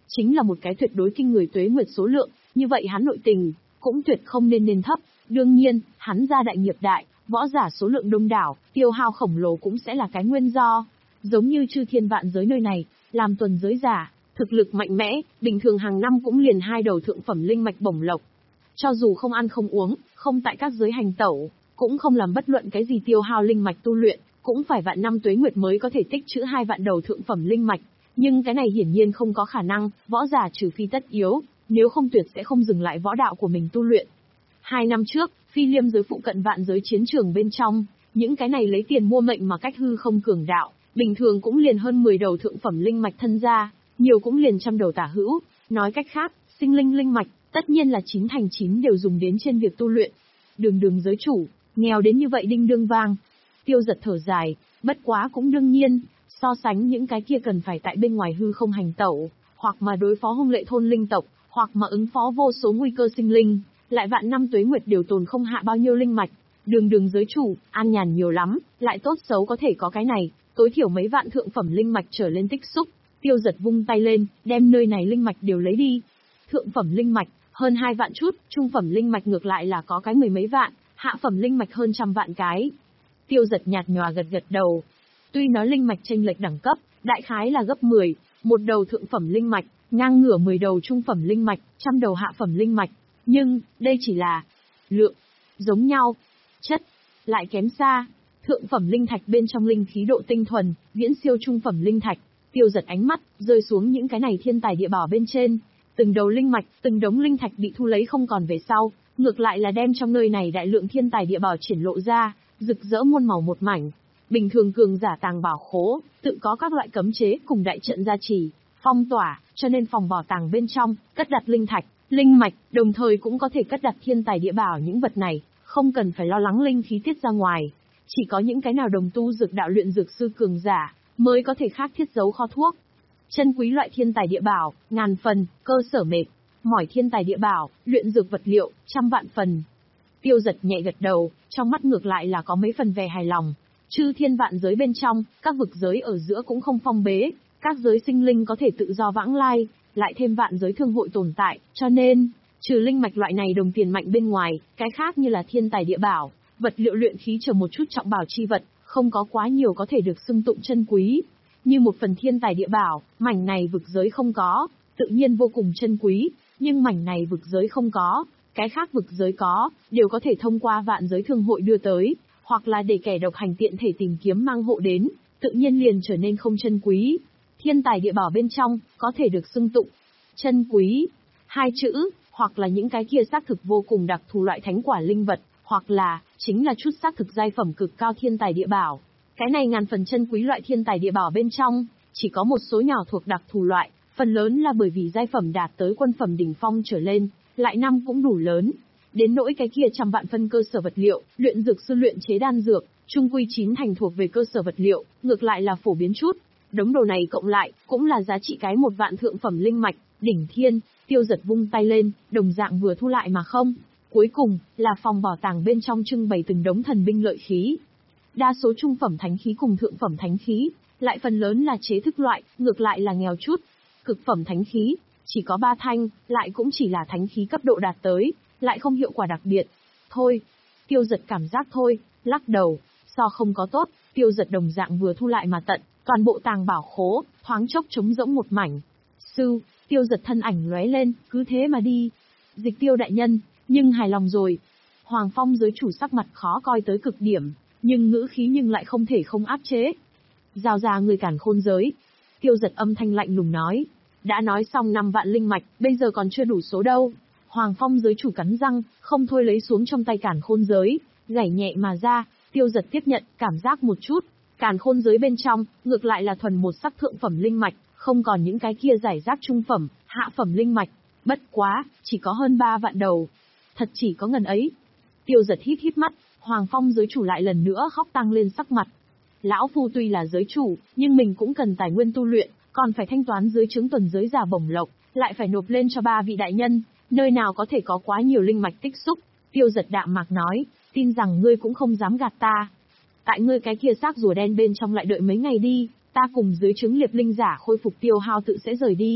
chính là một cái tuyệt đối kinh người tuế nguyệt số lượng, như vậy hắn nội tình cũng tuyệt không nên nên thấp. Đương nhiên, hắn gia đại nghiệp đại, võ giả số lượng đông đảo, tiêu hao khổng lồ cũng sẽ là cái nguyên do. Giống như chư thiên vạn giới nơi này, làm tuần giới giả, thực lực mạnh mẽ, bình thường hàng năm cũng liền hai đầu thượng phẩm linh mạch bổng lộc. Cho dù không ăn không uống, không tại các giới hành tẩu, cũng không làm bất luận cái gì tiêu hao linh mạch tu luyện, cũng phải vạn năm tuế nguyệt mới có thể tích trữ hai vạn đầu thượng phẩm linh mạch. Nhưng cái này hiển nhiên không có khả năng, võ giả trừ phi tất yếu, nếu không tuyệt sẽ không dừng lại võ đạo của mình tu luyện. Hai năm trước, Phi Liêm giới phụ cận vạn giới chiến trường bên trong, những cái này lấy tiền mua mệnh mà cách hư không cường đạo, bình thường cũng liền hơn mười đầu thượng phẩm linh mạch thân ra, nhiều cũng liền trăm đầu tả hữu. Nói cách khác, sinh linh linh mạch, tất nhiên là chín thành chín đều dùng đến trên việc tu luyện. Đường đường giới chủ, nghèo đến như vậy đinh đương vang. Tiêu Giật thở dài, bất quá cũng đương nhiên, so sánh những cái kia cần phải tại bên ngoài hư không hành tẩu, hoặc mà đối phó hung lệ thôn linh tộc, hoặc mà ứng phó vô số nguy cơ sinh linh, lại vạn năm tuế nguyệt đều tồn không hạ bao nhiêu linh mạch. Đường đường giới chủ, an nhàn nhiều lắm, lại tốt xấu có thể có cái này, tối thiểu mấy vạn thượng phẩm linh mạch trở lên tích xúc. Tiêu Giật vung tay lên, đem nơi này linh mạch đều lấy đi. Thượng phẩm linh mạch, hơn hai vạn chút, trung phẩm linh mạch ngược lại là có cái mười mấy vạn, hạ phẩm linh mạch hơn trăm vạn cái. Tiêu Giật nhạt nhòa gật gật đầu. Tuy nói linh mạch chênh lệch đẳng cấp, đại khái là gấp mười, một đầu thượng phẩm linh mạch, ngang ngửa mười đầu trung phẩm linh mạch, trăm đầu hạ phẩm linh mạch, nhưng, đây chỉ là lượng, giống nhau, chất, lại kém xa. Thượng phẩm linh thạch bên trong linh khí độ tinh thuần, viễn siêu trung phẩm linh thạch. Tiêu Giật ánh mắt, rơi xuống những cái này thiên tài địa bảo bên trên. Từng đầu linh mạch, từng đống linh thạch bị thu lấy không còn về sau, ngược lại là đem trong nơi này đại lượng thiên tài địa bảo triển lộ ra, rực rỡ muôn màu một mảnh. Bình thường cường giả tàng bảo khố, tự có các loại cấm chế cùng đại trận gia trì, phong tỏa, cho nên phòng bảo tàng bên trong, cất đặt linh thạch, linh mạch, đồng thời cũng có thể cất đặt thiên tài địa bảo những vật này, không cần phải lo lắng linh khí tiết ra ngoài. Chỉ có những cái nào đồng tu dược đạo luyện dược sư cường giả, mới có thể khác thiết giấu kho thuốc. Chân quý loại thiên tài địa bảo, ngàn phần, cơ sở mệt. Mỏi thiên tài địa bảo, luyện dược vật liệu, trăm vạn phần. Tiêu Giật nhẹ gật đầu, trong mắt ngược lại là có mấy phần vẻ hài lòng. Chư thiên vạn giới bên trong, các vực giới ở giữa cũng không phong bế, các giới sinh linh có thể tự do vãng lai, lại thêm vạn giới thương hội tồn tại, cho nên, trừ linh mạch loại này đồng tiền mạnh bên ngoài, cái khác như là thiên tài địa bảo, vật liệu luyện khí chờ một chút trọng bảo chi vật, không có quá nhiều có thể được xưng tụng chân quý. Như một phần thiên tài địa bảo, mảnh này vực giới không có, tự nhiên vô cùng chân quý, nhưng mảnh này vực giới không có, cái khác vực giới có, đều có thể thông qua vạn giới thương hội đưa tới, hoặc là để kẻ độc hành tiện thể tìm kiếm mang hộ đến, tự nhiên liền trở nên không chân quý. Thiên tài địa bảo bên trong, có thể được xưng tụng chân quý, hai chữ, hoặc là những cái kia xác thực vô cùng đặc thù loại thánh quả linh vật, hoặc là, chính là chút xác thực giai phẩm cực cao thiên tài địa bảo. Cái này ngàn phần chân quý loại thiên tài địa bảo bên trong, chỉ có một số nhỏ thuộc đặc thù loại, phần lớn là bởi vì giai phẩm đạt tới quân phẩm đỉnh phong trở lên, lại năm cũng đủ lớn. Đến nỗi cái kia trăm vạn phân cơ sở vật liệu, luyện dược sư luyện chế đan dược, trung quy chín thành thuộc về cơ sở vật liệu, ngược lại là phổ biến chút. Đống đồ này cộng lại, cũng là giá trị cái một vạn thượng phẩm linh mạch, đỉnh thiên. Tiêu Giật vung tay lên, đồng dạng vừa thu lại mà không. Cuối cùng, là phòng bảo tàng bên trong trưng bày từng đống thần binh lợi khí. Đa số trung phẩm thánh khí cùng thượng phẩm thánh khí, lại phần lớn là chế thức loại, ngược lại là nghèo chút. Cực phẩm thánh khí, chỉ có ba thanh, lại cũng chỉ là thánh khí cấp độ đạt tới, lại không hiệu quả đặc biệt. Thôi, Tiêu Giật cảm giác thôi, lắc đầu, so không có tốt, Tiêu Giật đồng dạng vừa thu lại mà tận, toàn bộ tàng bảo khố, thoáng chốc trống rỗng một mảnh. Sư, Tiêu Giật thân ảnh lóe lên, cứ thế mà đi. Dịch Tiêu đại nhân, nhưng hài lòng rồi. Hoàng Phong giới chủ sắc mặt khó coi tới cực điểm, nhưng ngữ khí nhưng lại không thể không áp chế. Giao ra người cản khôn giới. Tiêu Giật âm thanh lạnh lùng nói. Đã nói xong năm vạn linh mạch, bây giờ còn chưa đủ số đâu. Hoàng Phong giới chủ cắn răng, không thôi lấy xuống trong tay cản khôn giới, gảy nhẹ mà ra. Tiêu Giật tiếp nhận, cảm giác một chút. Càn khôn giới bên trong, ngược lại là thuần một sắc thượng phẩm linh mạch, không còn những cái kia giải rác trung phẩm, hạ phẩm linh mạch. Bất quá, chỉ có hơn ba vạn đầu. Thật chỉ có ngần ấy. Tiêu Giật híp híp mắt, Hoàng Phong giới chủ lại lần nữa khóc tăng lên sắc mặt. Lão phu tuy là giới chủ, nhưng mình cũng cần tài nguyên tu luyện, còn phải thanh toán dưới chứng tuần giới giả bổng lộc, lại phải nộp lên cho ba vị đại nhân, nơi nào có thể có quá nhiều linh mạch tích xúc. Tiêu Giật đạm mạc nói, tin rằng ngươi cũng không dám gạt ta. Tại ngươi cái kia xác rùa đen bên trong lại đợi mấy ngày đi, ta cùng dưới chứng liệp linh giả khôi phục tiêu hao tự sẽ rời đi.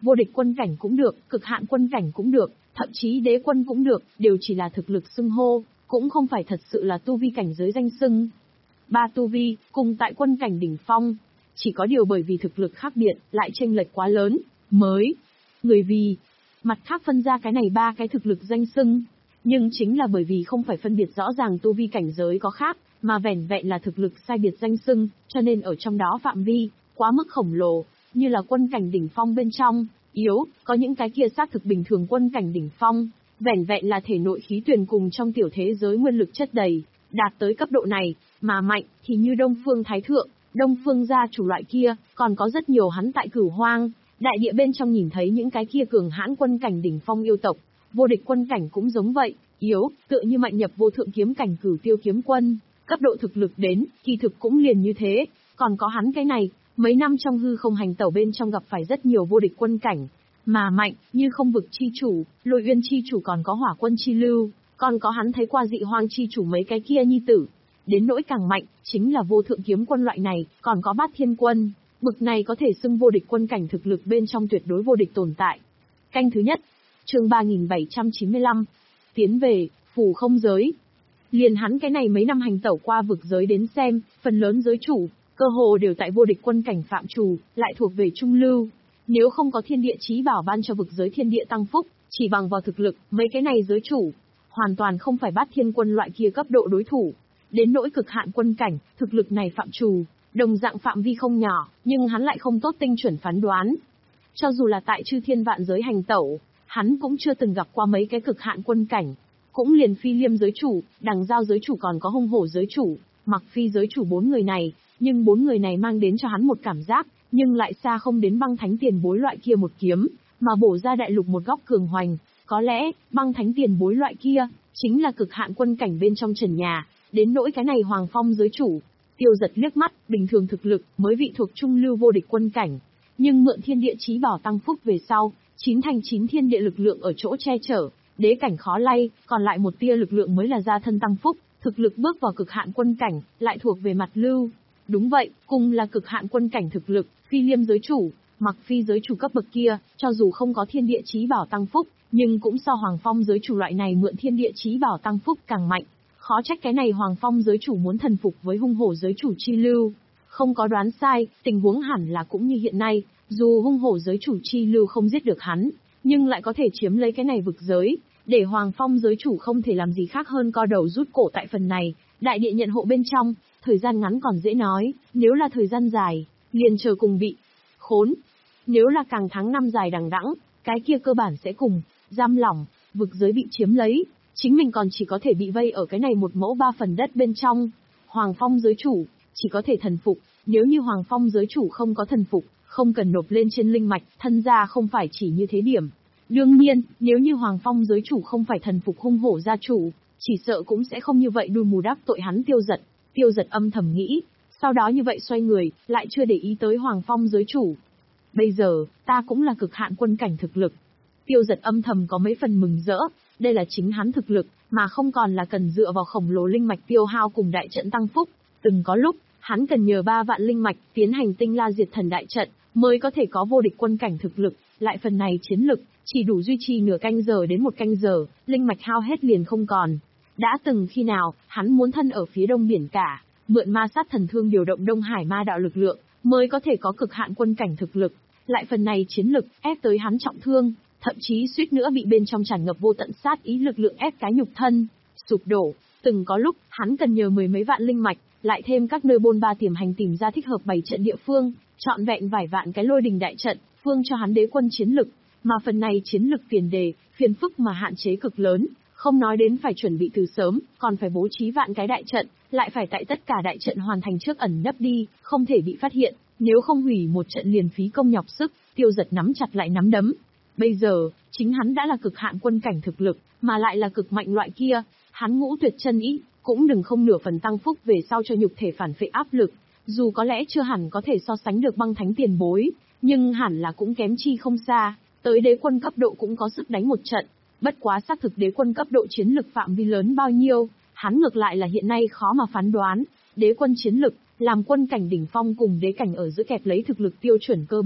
vô địch quân cảnh cũng được, cực hạn quân cảnh cũng được, thậm chí đế quân cũng được, đều chỉ là thực lực xưng hô, cũng không phải thật sự là tu vi cảnh giới danh xưng. Ba tu vi, cùng tại quân cảnh đỉnh phong, chỉ có điều bởi vì thực lực khác biệt, lại chênh lệch quá lớn, mới người vì mặt khác phân ra cái này ba cái thực lực danh xưng, nhưng chính là bởi vì không phải phân biệt rõ ràng tu vi cảnh giới có khác, mà vẻn vẹn là thực lực sai biệt danh xưng, cho nên ở trong đó phạm vi quá mức khổng lồ, như là quân cảnh đỉnh phong bên trong, yếu, có những cái kia xác thực bình thường quân cảnh đỉnh phong, vẻn vẹn là thể nội khí tuyền cùng trong tiểu thế giới nguyên lực chất đầy, đạt tới cấp độ này, mà mạnh thì như Đông Phương Thái Thượng, Đông Phương gia chủ loại kia, còn có rất nhiều hắn tại Cửu Hoang, đại địa bên trong nhìn thấy những cái kia cường hãn quân cảnh đỉnh phong yêu tộc, vô địch quân cảnh cũng giống vậy, yếu, tựa như mạnh nhập vô thượng kiếm cảnh Cửu Tiêu kiếm quân, cấp độ thực lực đến, kỳ thực cũng liền như thế, còn có hắn cái này, mấy năm trong hư không hành tẩu bên trong gặp phải rất nhiều vô địch quân cảnh, mà mạnh, như không vực chi chủ, lôi uyên chi chủ còn có hỏa quân chi lưu, còn có hắn thấy qua dị hoang chi chủ mấy cái kia nhi tử. Đến nỗi càng mạnh, chính là vô thượng kiếm quân loại này, còn có bát thiên quân, bực này có thể xưng vô địch quân cảnh thực lực bên trong tuyệt đối vô địch tồn tại. Canh thứ nhất, chương ba nghìn bảy trăm chín mươi lăm, tiến về, phù không giới. Liền hắn cái này mấy năm hành tẩu qua vực giới đến xem, phần lớn giới chủ, cơ hồ đều tại vô địch quân cảnh phạm trù, lại thuộc về trung lưu. Nếu không có thiên địa chí bảo ban cho vực giới thiên địa tăng phúc, chỉ bằng vào thực lực, mấy cái này giới chủ, hoàn toàn không phải bát thiên quân loại kia cấp độ đối thủ. Đến nỗi cực hạn quân cảnh, thực lực này phạm trù, đồng dạng phạm vi không nhỏ, nhưng hắn lại không tốt tinh chuẩn phán đoán. Cho dù là tại chư thiên vạn giới hành tẩu, hắn cũng chưa từng gặp qua mấy cái cực hạn quân cảnh. Cũng liền Phi Liêm giới chủ, Đằng Giao giới chủ còn có Hung Hổ giới chủ, Mặc Phi giới chủ bốn người này, nhưng bốn người này mang đến cho hắn một cảm giác, nhưng lại xa không đến băng thánh tiền bối loại kia một kiếm, mà bổ ra đại lục một góc cường hoành. Có lẽ, băng thánh tiền bối loại kia, chính là cực hạn quân cảnh bên trong trần nhà. Đến nỗi cái này Hoàng Phong giới chủ, Tiêu Giật liếc mắt, bình thường thực lực, mới vị thuộc trung lưu vô địch quân cảnh. Nhưng mượn thiên địa chí bảo tăng phúc về sau, chín thành chín thiên địa lực lượng ở chỗ che chở, đế cảnh khó lay, còn lại một tia lực lượng mới là gia thân tăng phúc, thực lực bước vào cực hạn quân cảnh, lại thuộc về mặt lưu. Đúng vậy, cùng là cực hạn quân cảnh thực lực, Phi Liêm giới chủ, Mặc Phi giới chủ cấp bậc kia, cho dù không có thiên địa chí bảo tăng phúc, nhưng cũng so Hoàng Phong giới chủ loại này mượn thiên địa chí bảo tăng phúc càng mạnh. Khó trách cái này Hoàng Phong giới chủ muốn thần phục với Hung Hổ giới chủ chi lưu. Không có đoán sai, tình huống hẳn là cũng như hiện nay, dù Hung Hổ giới chủ chi lưu không giết được hắn, nhưng lại có thể chiếm lấy cái này vực giới, để Hoàng Phong giới chủ không thể làm gì khác hơn co đầu rút cổ tại phần này. Đại địa nhận hộ bên trong, thời gian ngắn còn dễ nói, nếu là thời gian dài, liền chờ cùng bị khốn. Nếu là càng tháng năm dài đằng đẵng, cái kia cơ bản sẽ cùng giam lỏng, vực giới bị chiếm lấy. Chính mình còn chỉ có thể bị vây ở cái này một mẫu ba phần đất bên trong. Hoàng Phong giới chủ, chỉ có thể thần phục, nếu như Hoàng Phong giới chủ không có thần phục, không cần nộp lên trên linh mạch, thân gia không phải chỉ như thế điểm. Đương nhiên, nếu như Hoàng Phong giới chủ không phải thần phục Hung Hổ gia chủ, chỉ sợ cũng sẽ không như vậy đuôi mù đắc tội hắn Tiêu Giật. Tiêu Giật âm thầm nghĩ, sau đó như vậy xoay người, lại chưa để ý tới Hoàng Phong giới chủ. Bây giờ, ta cũng là cực hạn quân cảnh thực lực. Tiêu Giật âm thầm có mấy phần mừng rỡ, đây là chính hắn thực lực, mà không còn là cần dựa vào khổng lồ linh mạch tiêu hao cùng đại trận tăng phúc. Từng có lúc, hắn cần nhờ ba vạn linh mạch tiến hành tinh la diệt thần đại trận, mới có thể có vô địch quân cảnh thực lực, lại phần này chiến lực, chỉ đủ duy trì nửa canh giờ đến một canh giờ, linh mạch hao hết liền không còn. Đã từng khi nào, hắn muốn thân ở phía đông biển cả, mượn ma sát thần thương điều động Đông Hải ma đạo lực lượng, mới có thể có cực hạn quân cảnh thực lực, lại phần này chiến lực, ép tới hắn trọng thương, thậm chí suýt nữa bị bên trong tràn ngập vô tận sát ý lực lượng ép cái nhục thân sụp đổ. Từng có lúc, hắn cần nhờ mười mấy vạn linh mạch, lại thêm các nơi bôn ba tiềm hành tìm ra thích hợp bày trận địa phương, trọn vẹn vài vạn cái lôi đình đại trận, phương cho hắn đế quân chiến lực, mà phần này chiến lực tiền đề, phiền phức mà hạn chế cực lớn, không nói đến phải chuẩn bị từ sớm, còn phải bố trí vạn cái đại trận, lại phải tại tất cả đại trận hoàn thành trước ẩn nấp đi, không thể bị phát hiện, nếu không hủy một trận liền phí công nhọc sức. Tiêu Giật nắm chặt lại nắm đấm. Bây giờ, chính hắn đã là cực hạn quân cảnh thực lực, mà lại là cực mạnh loại kia, hắn ngũ tuyệt chân ý, cũng đừng không nửa phần tăng phúc về sau cho nhục thể phản phệ áp lực, dù có lẽ chưa hẳn có thể so sánh được băng thánh tiền bối, nhưng hẳn là cũng kém chi không xa, tới đế quân cấp độ cũng có sức đánh một trận. Bất quá xác thực đế quân cấp độ chiến lực phạm vi lớn bao nhiêu, hắn ngược lại là hiện nay khó mà phán đoán. Đế quân chiến lực, làm quân cảnh đỉnh phong cùng đế cảnh ở giữa kẹp lấy thực lực tiêu chuẩn cơ bản,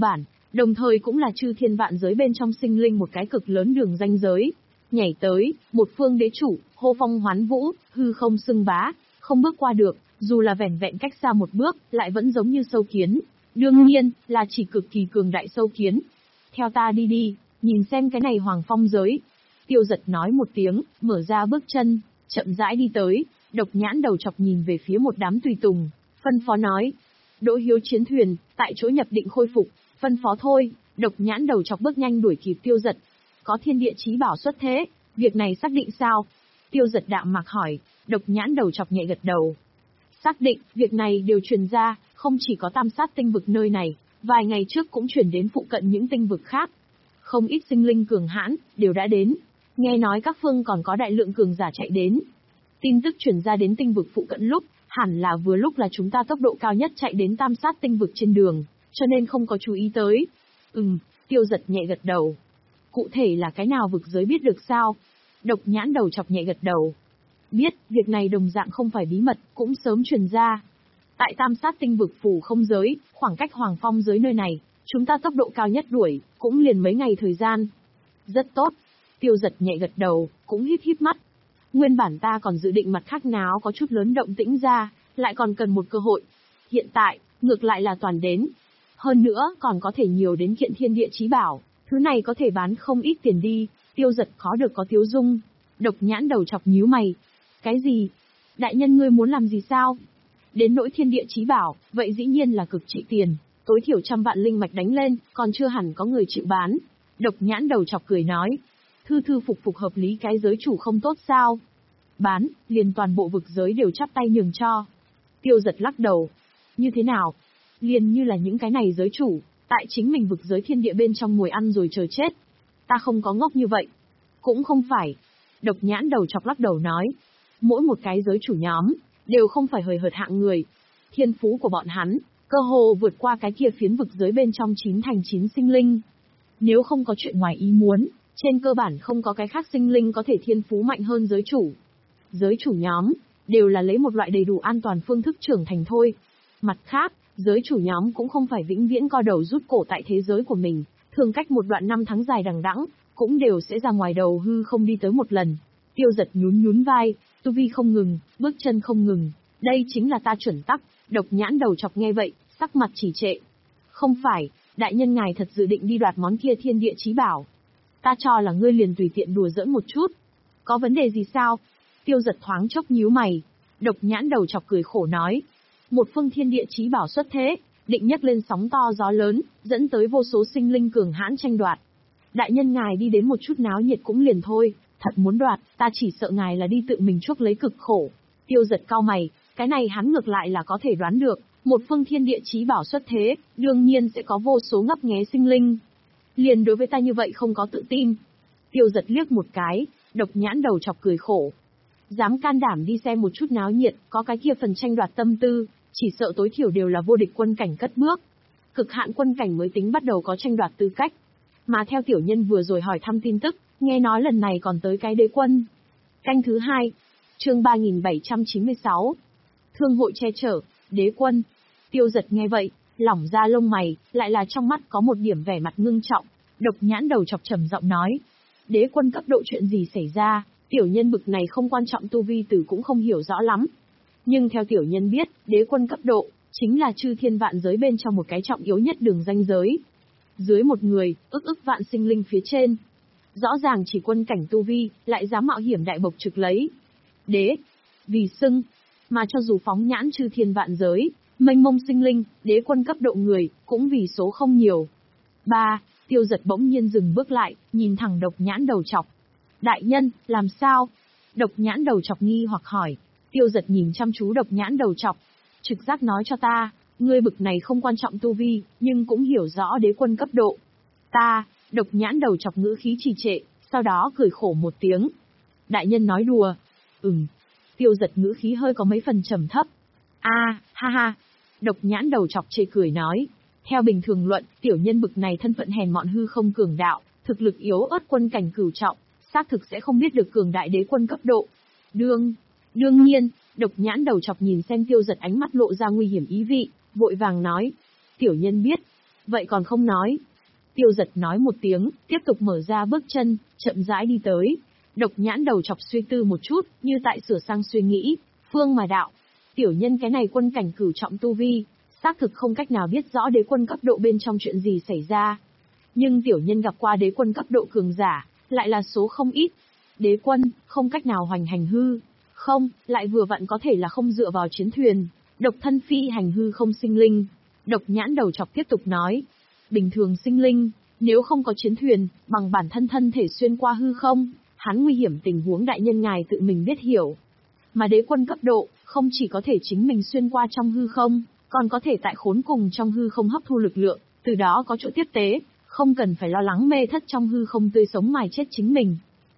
đồng thời cũng là chư thiên vạn giới bên trong sinh linh một cái cực lớn đường ranh giới. Nhảy tới, một phương đế chủ, hô phong hoán vũ, hư không xưng bá, không bước qua được, dù là vẻn vẹn cách xa một bước, lại vẫn giống như sâu kiến. Đương nhiên, là chỉ cực kỳ cường đại sâu kiến. Theo ta đi đi, nhìn xem cái này hoàng phong giới. Tiêu Giật nói một tiếng, mở ra bước chân, chậm rãi đi tới, độc nhãn đầu chọc nhìn về phía một đám tùy tùng, phân phó nói. Đỗ Hiếu chiến thuyền, tại chỗ nhập định khôi phục, phân phó thôi, độc nhãn đầu chọc bước nhanh đuổi kịp Tiêu Giật. Có thiên địa chí bảo xuất thế, việc này xác định sao? Tiêu Giật đạm mạc hỏi, độc nhãn đầu chọc nhẹ gật đầu. Xác định, việc này đều truyền ra, không chỉ có tam sát tinh vực nơi này, vài ngày trước cũng truyền đến phụ cận những tinh vực khác. Không ít sinh linh cường hãn, đều đã đến. Nghe nói các phương còn có đại lượng cường giả chạy đến. Tin tức truyền ra đến tinh vực phụ cận lúc, hẳn là vừa lúc là chúng ta tốc độ cao nhất chạy đến tam sát tinh vực trên đường, cho nên không có chú ý tới. Ừm, Tiêu Giật nhẹ gật đầu. Cụ thể là cái nào vực giới biết được sao? Độc nhãn đầu chọc nhẹ gật đầu. Biết, việc này đồng dạng không phải bí mật, cũng sớm truyền ra. Tại tam sát tinh vực phủ không giới, khoảng cách hoàng phong giới nơi này, chúng ta tốc độ cao nhất đuổi, cũng liền mấy ngày thời gian. Rất tốt. Tiêu Giật nhẹ gật đầu, cũng híp híp mắt. Nguyên bản ta còn dự định mặt khác náo có chút lớn động tĩnh ra, lại còn cần một cơ hội. Hiện tại, ngược lại là toàn đến. Hơn nữa, còn có thể nhiều đến kiện thiên địa chí bảo, thứ này có thể bán không ít tiền đi. Tiêu Giật khó được có tiếu dung. Độc nhãn đầu chọc nhíu mày. Cái gì? Đại nhân ngươi muốn làm gì sao? Đến nỗi thiên địa chí bảo, vậy dĩ nhiên là cực trị tiền, tối thiểu trăm vạn linh mạch đánh lên, còn chưa hẳn có người chịu bán. Độc nhãn đầu chọc cười nói. Thư thư phục phục hợp lý cái giới chủ không tốt sao? Bán, liền toàn bộ vực giới đều chắp tay nhường cho. Tiêu Giật lắc đầu. Như thế nào? Liền như là những cái này giới chủ, tại chính mình vực giới thiên địa bên trong ngồi ăn rồi chờ chết. Ta không có ngốc như vậy. Cũng không phải. Độc nhãn đầu chọc lắc đầu nói. Mỗi một cái giới chủ nhóm, đều không phải hời hợt hạng người. Thiên phú của bọn hắn, cơ hồ vượt qua cái kia phiến vực giới bên trong chín thành chín sinh linh. Nếu không có chuyện ngoài ý muốn, trên cơ bản không có cái khác sinh linh có thể thiên phú mạnh hơn giới chủ. Giới chủ nhóm, đều là lấy một loại đầy đủ an toàn phương thức trưởng thành thôi. Mặt khác, giới chủ nhóm cũng không phải vĩnh viễn co đầu rút cổ tại thế giới của mình, thường cách một đoạn năm tháng dài đằng đẵng, cũng đều sẽ ra ngoài đầu hư không đi tới một lần. Tiêu Giật nhún nhún vai, tu vi không ngừng, bước chân không ngừng, đây chính là ta chuẩn tắc. Độc nhãn đầu chọc nghe vậy, sắc mặt chỉ trệ. Không phải, đại nhân ngài thật dự định đi đoạt món kia thiên địa chí bảo. Ta cho là ngươi liền tùy tiện đùa giỡn một chút. Có vấn đề gì sao? Tiêu Giật thoáng chốc nhíu mày. Độc nhãn đầu chọc cười khổ nói. Một phương thiên địa chí bảo xuất thế, định nhấc lên sóng to gió lớn, dẫn tới vô số sinh linh cường hãn tranh đoạt. Đại nhân ngài đi đến một chút náo nhiệt cũng liền thôi, thật muốn đoạt, ta chỉ sợ ngài là đi tự mình chuốc lấy cực khổ. Tiêu Giật cau mày, cái này hắn ngược lại là có thể đoán được, một phương thiên địa chí bảo xuất thế, đương nhiên sẽ có vô số ngấp nghé sinh linh. Liền đối với ta như vậy không có tự tin. Tiêu Giật liếc một cái, độc nhãn đầu chọc cười khổ. Dám can đảm đi xem một chút náo nhiệt, có cái kia phần tranh đoạt tâm tư, chỉ sợ tối thiểu đều là vô địch quân cảnh cất bước. Cực hạn quân cảnh mới tính bắt đầu có tranh đoạt tư cách. Mà theo tiểu nhân vừa rồi hỏi thăm tin tức, nghe nói lần này còn tới cái đế quân. Canh thứ hai, chương ba nghìn bảy trăm chín mươi sáu. Thương hội che chở, đế quân. Tiêu Giật nghe vậy, lỏng ra lông mày, lại là trong mắt có một điểm vẻ mặt ngưng trọng. Độc nhãn đầu chọc trầm giọng nói. Đế quân cấp độ chuyện gì xảy ra, tiểu nhân bực này không quan trọng tu vi tử cũng không hiểu rõ lắm. Nhưng theo tiểu nhân biết, đế quân cấp độ, chính là chư thiên vạn giới bên trong một cái trọng yếu nhất đường ranh giới. Dưới một người, ức ức vạn sinh linh phía trên. Rõ ràng chỉ quân cảnh tu vi, lại dám mạo hiểm đại bộc trực lấy. Đế, vì xưng, mà cho dù phóng nhãn chư thiên vạn giới, mênh mông sinh linh, đế quân cấp độ người, cũng vì số không nhiều. Ba, Tiêu Giật bỗng nhiên dừng bước lại, nhìn thẳng độc nhãn đầu chọc. Đại nhân, làm sao? Độc nhãn đầu chọc nghi hoặc hỏi. Tiêu Giật nhìn chăm chú độc nhãn đầu chọc. Trực giác nói cho ta, ngươi bực này không quan trọng tu vi, nhưng cũng hiểu rõ đế quân cấp độ. Ta, độc nhãn đầu chọc ngữ khí trì trệ, sau đó cười khổ một tiếng. Đại nhân nói đùa. Ừm. Tiêu Giật ngữ khí hơi có mấy phần trầm thấp. A, à, ha ha. Độc nhãn đầu chọc chê cười nói. Theo bình thường luận, tiểu nhân bực này thân phận hèn mọn hư không cường đạo, thực lực yếu ớt quân cảnh cửu trọng, xác thực sẽ không biết được cường đại đế quân cấp độ. Đương, đương nhiên, độc nhãn đầu chọc nhìn xem Tiêu Giật ánh mắt lộ ra nguy hiểm ý vị, vội vàng nói. Tiểu nhân biết. Vậy còn không nói. Tiêu Giật nói một tiếng, tiếp tục mở ra bước chân, chậm rãi đi tới. Độc Nhãn đầu chọc suy tư một chút, như tại sửa sang suy nghĩ, phương mà đạo. Tiểu nhân cái này quân cảnh cửu trọng tu vi, xác thực không cách nào biết rõ đế quân cấp độ bên trong chuyện gì xảy ra. Nhưng tiểu nhân gặp qua đế quân cấp độ cường giả, lại là số không ít. Đế quân, không cách nào hoành hành hư. Không, lại vừa vặn có thể là không dựa vào chiến thuyền, độc thân phi hành hư không sinh linh. Độc Nhãn đầu chọc tiếp tục nói. Bình thường sinh linh, nếu không có chiến thuyền, bằng bản thân thân thể xuyên qua hư không, hắn nguy hiểm tình huống đại nhân ngài tự mình biết hiểu. Mà đế quân cấp độ, không chỉ có thể chính mình xuyên qua trong hư không, còn có thể tại khốn cùng trong hư không hấp thu lực lượng, từ đó có chỗ tiếp tế, không cần phải lo lắng mê thất trong hư không tươi sống mài chết chính mình.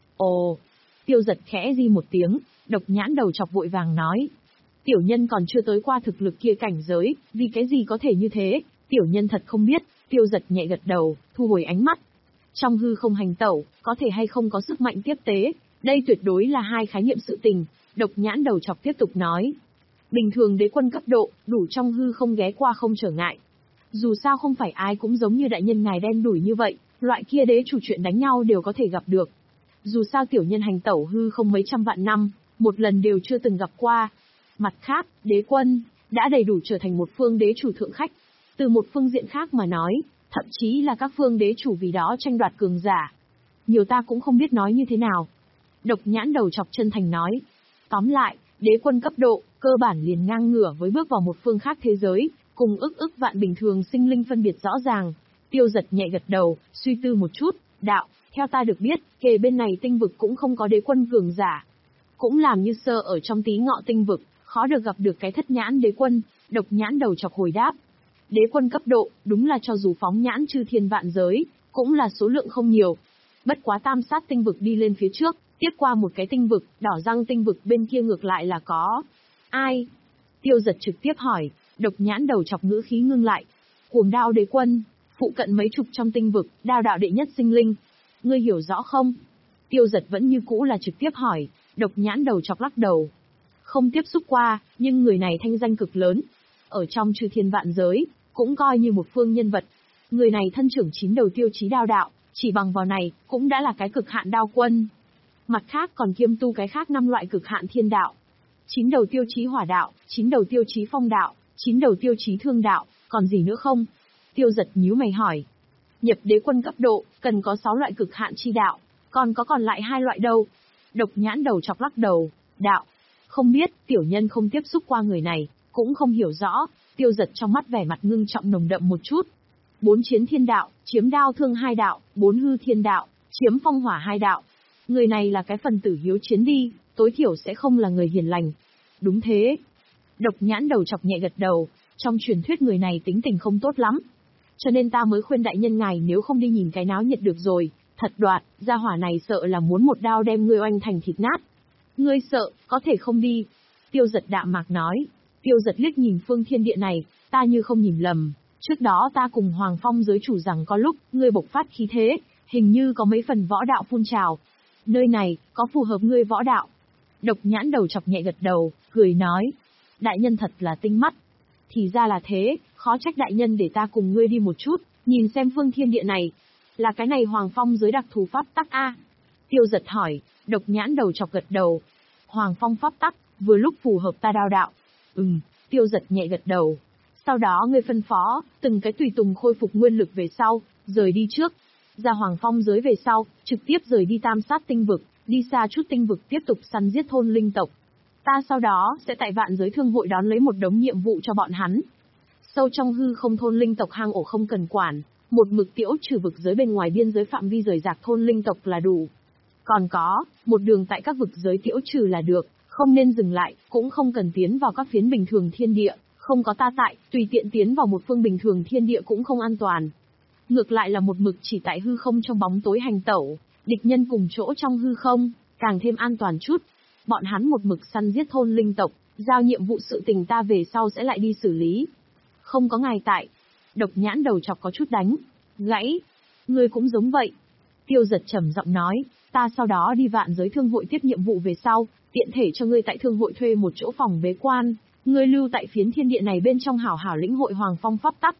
Ồ, Tiêu Giật khẽ di một tiếng, Độc Nhãn đầu chọc vội vàng nói. Tiểu nhân còn chưa tới qua thực lực kia cảnh giới, vì cái gì có thể như thế, tiểu nhân thật không biết. Tiêu Giật nhẹ gật đầu, thu hồi ánh mắt. Trong hư không hành tẩu, có thể hay không có sức mạnh tiếp tế, đây tuyệt đối là hai khái niệm sự tình. Độc Nhãn đầu chọc tiếp tục nói. Bình thường đế quân cấp độ, đủ trong hư không ghé qua không trở ngại. Dù sao không phải ai cũng giống như đại nhân ngài đen đủi như vậy, loại kia đế chủ chuyện đánh nhau đều có thể gặp được. Dù sao tiểu nhân hành tẩu hư không mấy trăm vạn năm, một lần đều chưa từng gặp qua. Mặt khác, đế quân, đã đầy đủ trở thành một phương đế chủ thượng khách. Từ một phương diện khác mà nói, thậm chí là các phương đế chủ vì đó tranh đoạt cường giả. Nhiều ta cũng không biết nói như thế nào. Độc Nhãn đầu chọc chân thành nói. Tóm lại, đế quân cấp độ, cơ bản liền ngang ngửa với bước vào một phương khác thế giới, cùng ức ức vạn bình thường sinh linh phân biệt rõ ràng. Tiêu Giật nhẹ gật đầu, suy tư một chút, đạo, theo ta được biết, kề bên này tinh vực cũng không có đế quân cường giả. Cũng làm như sơ ở trong tí ngọ tinh vực, khó được gặp được cái thất nhãn đế quân. Độc Nhãn đầu chọc hồi đáp. Đế quân cấp độ, đúng là cho dù phóng nhãn chư thiên vạn giới, cũng là số lượng không nhiều. Bất quá tam sát tinh vực đi lên phía trước, tiếp qua một cái tinh vực, đỏ răng tinh vực bên kia ngược lại là có. Ai? Tiêu Giật trực tiếp hỏi. Độc Nhãn đầu chọc ngữ khí ngưng lại. Cuồng đao đế quân, phụ cận mấy chục trong tinh vực, đao đạo đệ nhất sinh linh. Ngươi hiểu rõ không? Tiêu Giật vẫn như cũ là trực tiếp hỏi. Độc Nhãn đầu chọc lắc đầu. Không tiếp xúc qua, nhưng người này thanh danh cực lớn. Ở trong chư thiên vạn giới, cũng coi như một phương nhân vật. Người này thân trưởng chín đầu tiêu chí đao đạo, chỉ bằng vào này, cũng đã là cái cực hạn đao quân. Mặt khác còn kiêm tu cái khác năm loại cực hạn thiên đạo. Chín đầu tiêu chí hỏa đạo, chín đầu tiêu chí phong đạo, chín đầu tiêu chí thương đạo, còn gì nữa không? Tiêu Giật nhíu mày hỏi. Nhập đế quân cấp độ, cần có sáu loại cực hạn chi đạo, còn có còn lại hai loại đâu? Độc Nhãn đầu chọc lắc đầu, đạo. Không biết, tiểu nhân không tiếp xúc qua người này, cũng không hiểu rõ. Tiêu Giật trong mắt vẻ mặt ngưng trọng nồng đậm một chút. Bốn chiến thiên đạo, chiếm đao thương hai đạo, bốn hư thiên đạo, chiếm phong hỏa hai đạo. Người này là cái phần tử hiếu chiến đi, tối thiểu sẽ không là người hiền lành. Đúng thế. Độc Nhãn đầu chọc nhẹ gật đầu, trong truyền thuyết người này tính tình không tốt lắm. Cho nên ta mới khuyên đại nhân ngài nếu không đi nhìn cái náo nhiệt được rồi, thật đoạt, gia hỏa này sợ là muốn một đao đem ngươi oanh thành thịt nát. Ngươi sợ, có thể không đi. Tiêu Giật đạm mạc nói. Tiêu Giật liếc nhìn phương thiên địa này, ta như không nhìn lầm. Trước đó ta cùng Hoàng Phong giới chủ rằng có lúc, ngươi bộc phát khí thế, hình như có mấy phần võ đạo phun trào. Nơi này, có phù hợp ngươi võ đạo. Độc Nhãn đầu chọc nhẹ gật đầu, cười nói. Đại nhân thật là tinh mắt. Thì ra là thế, khó trách đại nhân để ta cùng ngươi đi một chút, nhìn xem phương thiên địa này. Là cái này Hoàng Phong giới đặc thù pháp tắc A. Tiêu Giật hỏi. Độc Nhãn đầu chọc gật đầu. Hoàng Phong pháp tắc, vừa lúc phù hợp ta đao đạo. Ừm, Tiêu Giật nhẹ gật đầu. Sau đó ngươi phân phó, từng cái tùy tùng khôi phục nguyên lực về sau, rời đi trước. Ra Hoàng Phong giới về sau, trực tiếp rời đi tam sát tinh vực, đi xa chút tinh vực tiếp tục săn giết thôn linh tộc. Ta sau đó, sẽ tại vạn giới thương hội đón lấy một đống nhiệm vụ cho bọn hắn. Sâu trong hư không thôn linh tộc hang ổ không cần quản, một mực tiễu trừ vực giới bên ngoài biên giới phạm vi rời rạc thôn linh tộc là đủ. Còn có, một đường tại các vực giới tiễu trừ là được, không nên dừng lại, cũng không cần tiến vào các phiến bình thường thiên địa, không có ta tại, tùy tiện tiến vào một phương bình thường thiên địa cũng không an toàn. Ngược lại là một mực chỉ tại hư không trong bóng tối hành tẩu, địch nhân cùng chỗ trong hư không, càng thêm an toàn chút. Bọn hắn một mực săn giết thôn linh tộc, giao nhiệm vụ sự tình ta về sau sẽ lại đi xử lý. Không có ngài tại. Độc Nhãn đầu chọc có chút đánh. Gãy. Ngươi cũng giống vậy. Tiêu Giật trầm giọng nói, ta sau đó đi vạn giới thương hội tiếp nhiệm vụ về sau, tiện thể cho ngươi tại thương hội thuê một chỗ phòng bế quan, ngươi lưu tại phiến thiên địa này bên trong hảo hảo lĩnh hội Hoàng Phong pháp tắc.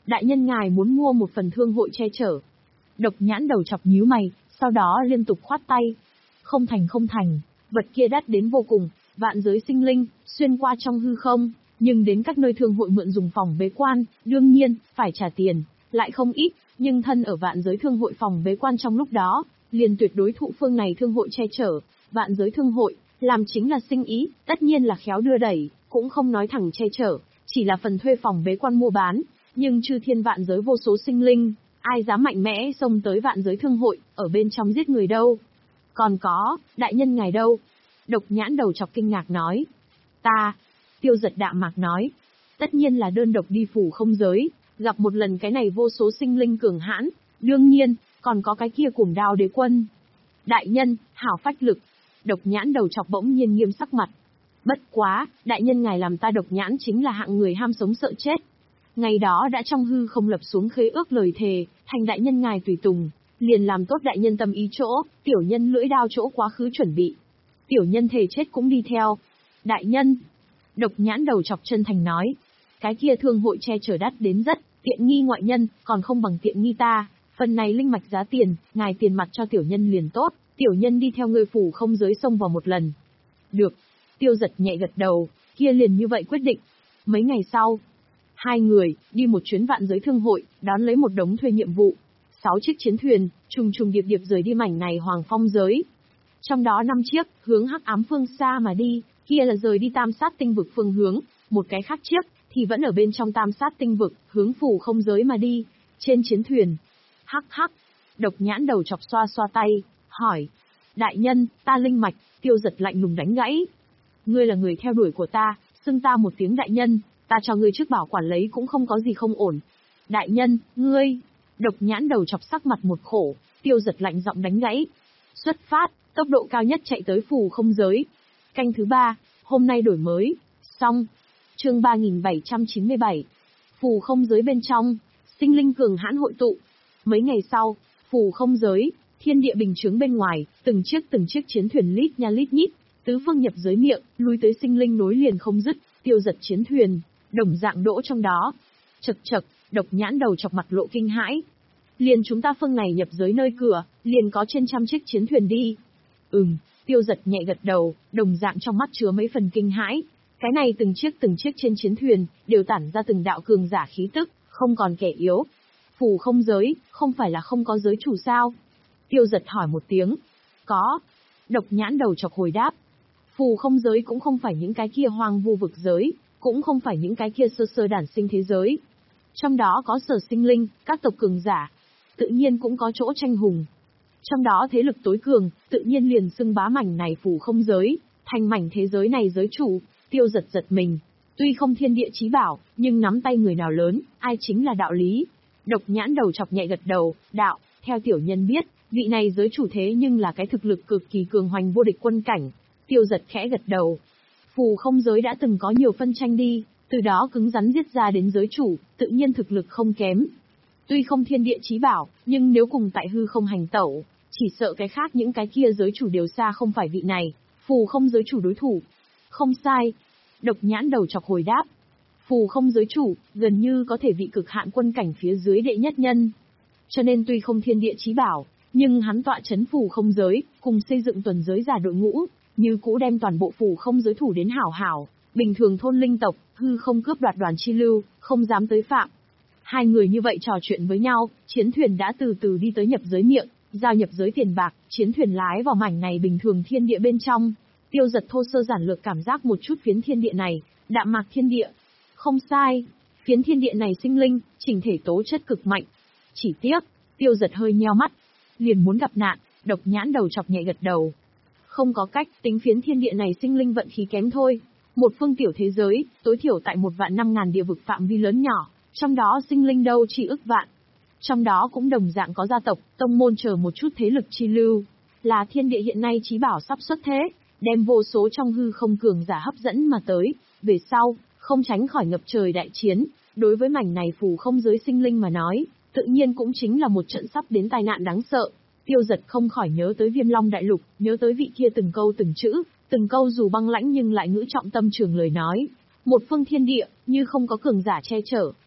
Đại nhân ngài muốn mua một phần thương hội che chở. Độc nhãn đầu chọc nhíu mày, sau đó liên tục khoát tay. Không thành không thành, vật kia đắt đến vô cùng, vạn giới sinh linh, xuyên qua trong hư không, nhưng đến các nơi thương hội mượn dùng phòng bế quan, đương nhiên, phải trả tiền, lại không ít, nhưng thân ở vạn giới thương hội phòng bế quan trong lúc đó, liền tuyệt đối thụ phương này thương hội che chở, vạn giới thương hội, làm chính là sinh ý, tất nhiên là khéo đưa đẩy, cũng không nói thẳng che chở, chỉ là phần thuê phòng bế quan mua bán, nhưng chư thiên vạn giới vô số sinh linh, ai dám mạnh mẽ xông tới vạn giới thương hội, ở bên trong giết người đâu. Còn có, đại nhân ngài đâu? Độc nhãn đầu chọc kinh ngạc nói. Ta, Tiêu Giật đạm mạc nói. Tất nhiên là đơn độc đi phủ không giới, gặp một lần cái này vô số sinh linh cường hãn, đương nhiên, còn có cái kia cùng đao đế quân. Đại nhân, hảo phách lực. Độc nhãn đầu chọc bỗng nhiên nghiêm sắc mặt. Bất quá, đại nhân ngài làm ta độc nhãn chính là hạng người ham sống sợ chết. Ngày đó đã trong hư không lập xuống khế ước lời thề, thành đại nhân ngài tùy tùng, liền làm tốt đại nhân tâm ý chỗ, tiểu nhân lưỡi đao chỗ quá khứ chuẩn bị. Tiểu nhân thề chết cũng đi theo. Đại nhân, độc nhãn đầu chọc chân thành nói, cái kia thương hội che chở đắt đến rất, tiện nghi ngoại nhân, còn không bằng tiện nghi ta, phần này linh mạch giá tiền, ngài tiền mặt cho tiểu nhân liền tốt, tiểu nhân đi theo người phủ không giới xông vào một lần. Được, Tiêu Giật nhẹ gật đầu, kia liền như vậy quyết định. Mấy ngày sau, hai người, đi một chuyến vạn giới thương hội, đón lấy một đống thuê nhiệm vụ. Sáu chiếc chiến thuyền, trùng trùng điệp điệp rời đi mảnh này hoàng phong giới. Trong đó năm chiếc, hướng hắc ám phương xa mà đi, kia là rời đi tam sát tinh vực phương hướng, một cái khác chiếc, thì vẫn ở bên trong tam sát tinh vực, hướng phủ không giới mà đi. Trên chiến thuyền, hắc hắc, độc nhãn đầu chọc xoa xoa tay, hỏi. Đại nhân, ta linh mạch, Tiêu Giật lạnh lùng đánh gãy. Ngươi là người theo đuổi của ta, xưng ta một tiếng đại nhân, ta cho ngươi trước bảo quản lấy cũng không có gì không ổn. Đại nhân, ngươi, độc nhãn đầu chọc sắc mặt một khổ, Tiêu Giật lạnh giọng đánh gãy. Xuất phát, tốc độ cao nhất chạy tới phủ không giới. Canh thứ ba, hôm nay đổi mới, xong. Chương ba nghìn bảy trăm chín mươi bảy. Phủ không giới bên trong, sinh linh cường hãn hội tụ. Mấy ngày sau, phủ không giới, thiên địa bình chướng bên ngoài, từng chiếc từng chiếc chiến thuyền lít nha lít nhít, tứ phương nhập giới miệng, lui tới sinh linh nối liền không dứt, Tiêu Giật chiến thuyền, đồng dạng đỗ trong đó. Chậc chậc, độc nhãn đầu chọc mặt lộ kinh hãi. Liền chúng ta phương này nhập giới nơi cửa, liền có trên trăm chiếc chiến thuyền đi. Ừm, Tiêu Giật nhẹ gật đầu, đồng dạng trong mắt chứa mấy phần kinh hãi. Cái này từng chiếc từng chiếc trên chiến thuyền, đều tản ra từng đạo cường giả khí tức, không còn kẻ yếu. Phủ không giới, không phải là không có giới chủ sao? Tiêu Giật hỏi một tiếng. Có. Độc nhãn đầu chọc hồi đáp. Phù không giới cũng không phải những cái kia hoang vu vực giới, cũng không phải những cái kia sơ sơ đản sinh thế giới. Trong đó có sở sinh linh, các tộc cường giả, tự nhiên cũng có chỗ tranh hùng. Trong đó thế lực tối cường, tự nhiên liền xưng bá mảnh này phù không giới, thành mảnh thế giới này giới chủ. Tiêu Giật giật mình. Tuy không thiên địa chí bảo, nhưng nắm tay người nào lớn, ai chính là đạo lý. Độc nhãn đầu chọc nhẹ gật đầu, đạo, theo tiểu nhân biết, vị này giới chủ thế nhưng là cái thực lực cực kỳ cường hoành vô địch quân cảnh. Tiêu Giật khẽ gật đầu. Phù không giới đã từng có nhiều phân tranh đi, từ đó cứng rắn giết ra đến giới chủ, tự nhiên thực lực không kém. Tuy không thiên địa chí bảo, nhưng nếu cùng tại hư không hành tẩu, chỉ sợ cái khác những cái kia giới chủ đều xa không phải vị này, phù không giới chủ đối thủ. Không sai. Độc nhãn đầu chọc hồi đáp. Phù không giới chủ, gần như có thể vị cực hạn quân cảnh phía dưới đệ nhất nhân. Cho nên tuy không thiên địa chí bảo, nhưng hắn tọa chấn phù không giới, cùng xây dựng tuần giới giả đội ngũ, như cũ đem toàn bộ phù không giới thủ đến hảo hảo, bình thường thôn linh tộc, hư không cướp đoạt đoàn chi lưu, không dám tới phạm. Hai người như vậy trò chuyện với nhau, chiến thuyền đã từ từ đi tới nhập giới miệng, giao nhập giới tiền bạc, chiến thuyền lái vào mảnh này bình thường thiên địa bên trong. Tiêu Giật thô sơ giản lược cảm giác một chút phiến thiên địa này, đạm mạc thiên địa. Không sai, phiến thiên địa này sinh linh, chỉnh thể tố chất cực mạnh. Chỉ tiếc, Tiêu Giật hơi nheo mắt, liền muốn gặp nạn, độc nhãn đầu chọc nhẹ gật đầu. Không có cách, tính phiến thiên địa này sinh linh vận khí kém thôi. Một phương tiểu thế giới, tối thiểu tại một vạn năm ngàn địa vực phạm vi lớn nhỏ, trong đó sinh linh đâu chỉ ức vạn. Trong đó cũng đồng dạng có gia tộc, tông môn chờ một chút thế lực chi lưu. Là thiên địa hiện nay chí bảo sắp xuất thế, đem vô số trong hư không cường giả hấp dẫn mà tới. Về sau, không tránh khỏi ngập trời đại chiến. Đối với mảnh này phù không giới sinh linh mà nói, tự nhiên cũng chính là một trận sắp đến tai nạn đáng sợ. Tiêu Giật không khỏi nhớ tới Viêm Long Đại Lục, nhớ tới vị kia từng câu từng chữ, từng câu dù băng lãnh nhưng lại ngữ trọng tâm trường lời nói. Một phương thiên địa, như không có cường giả che chở,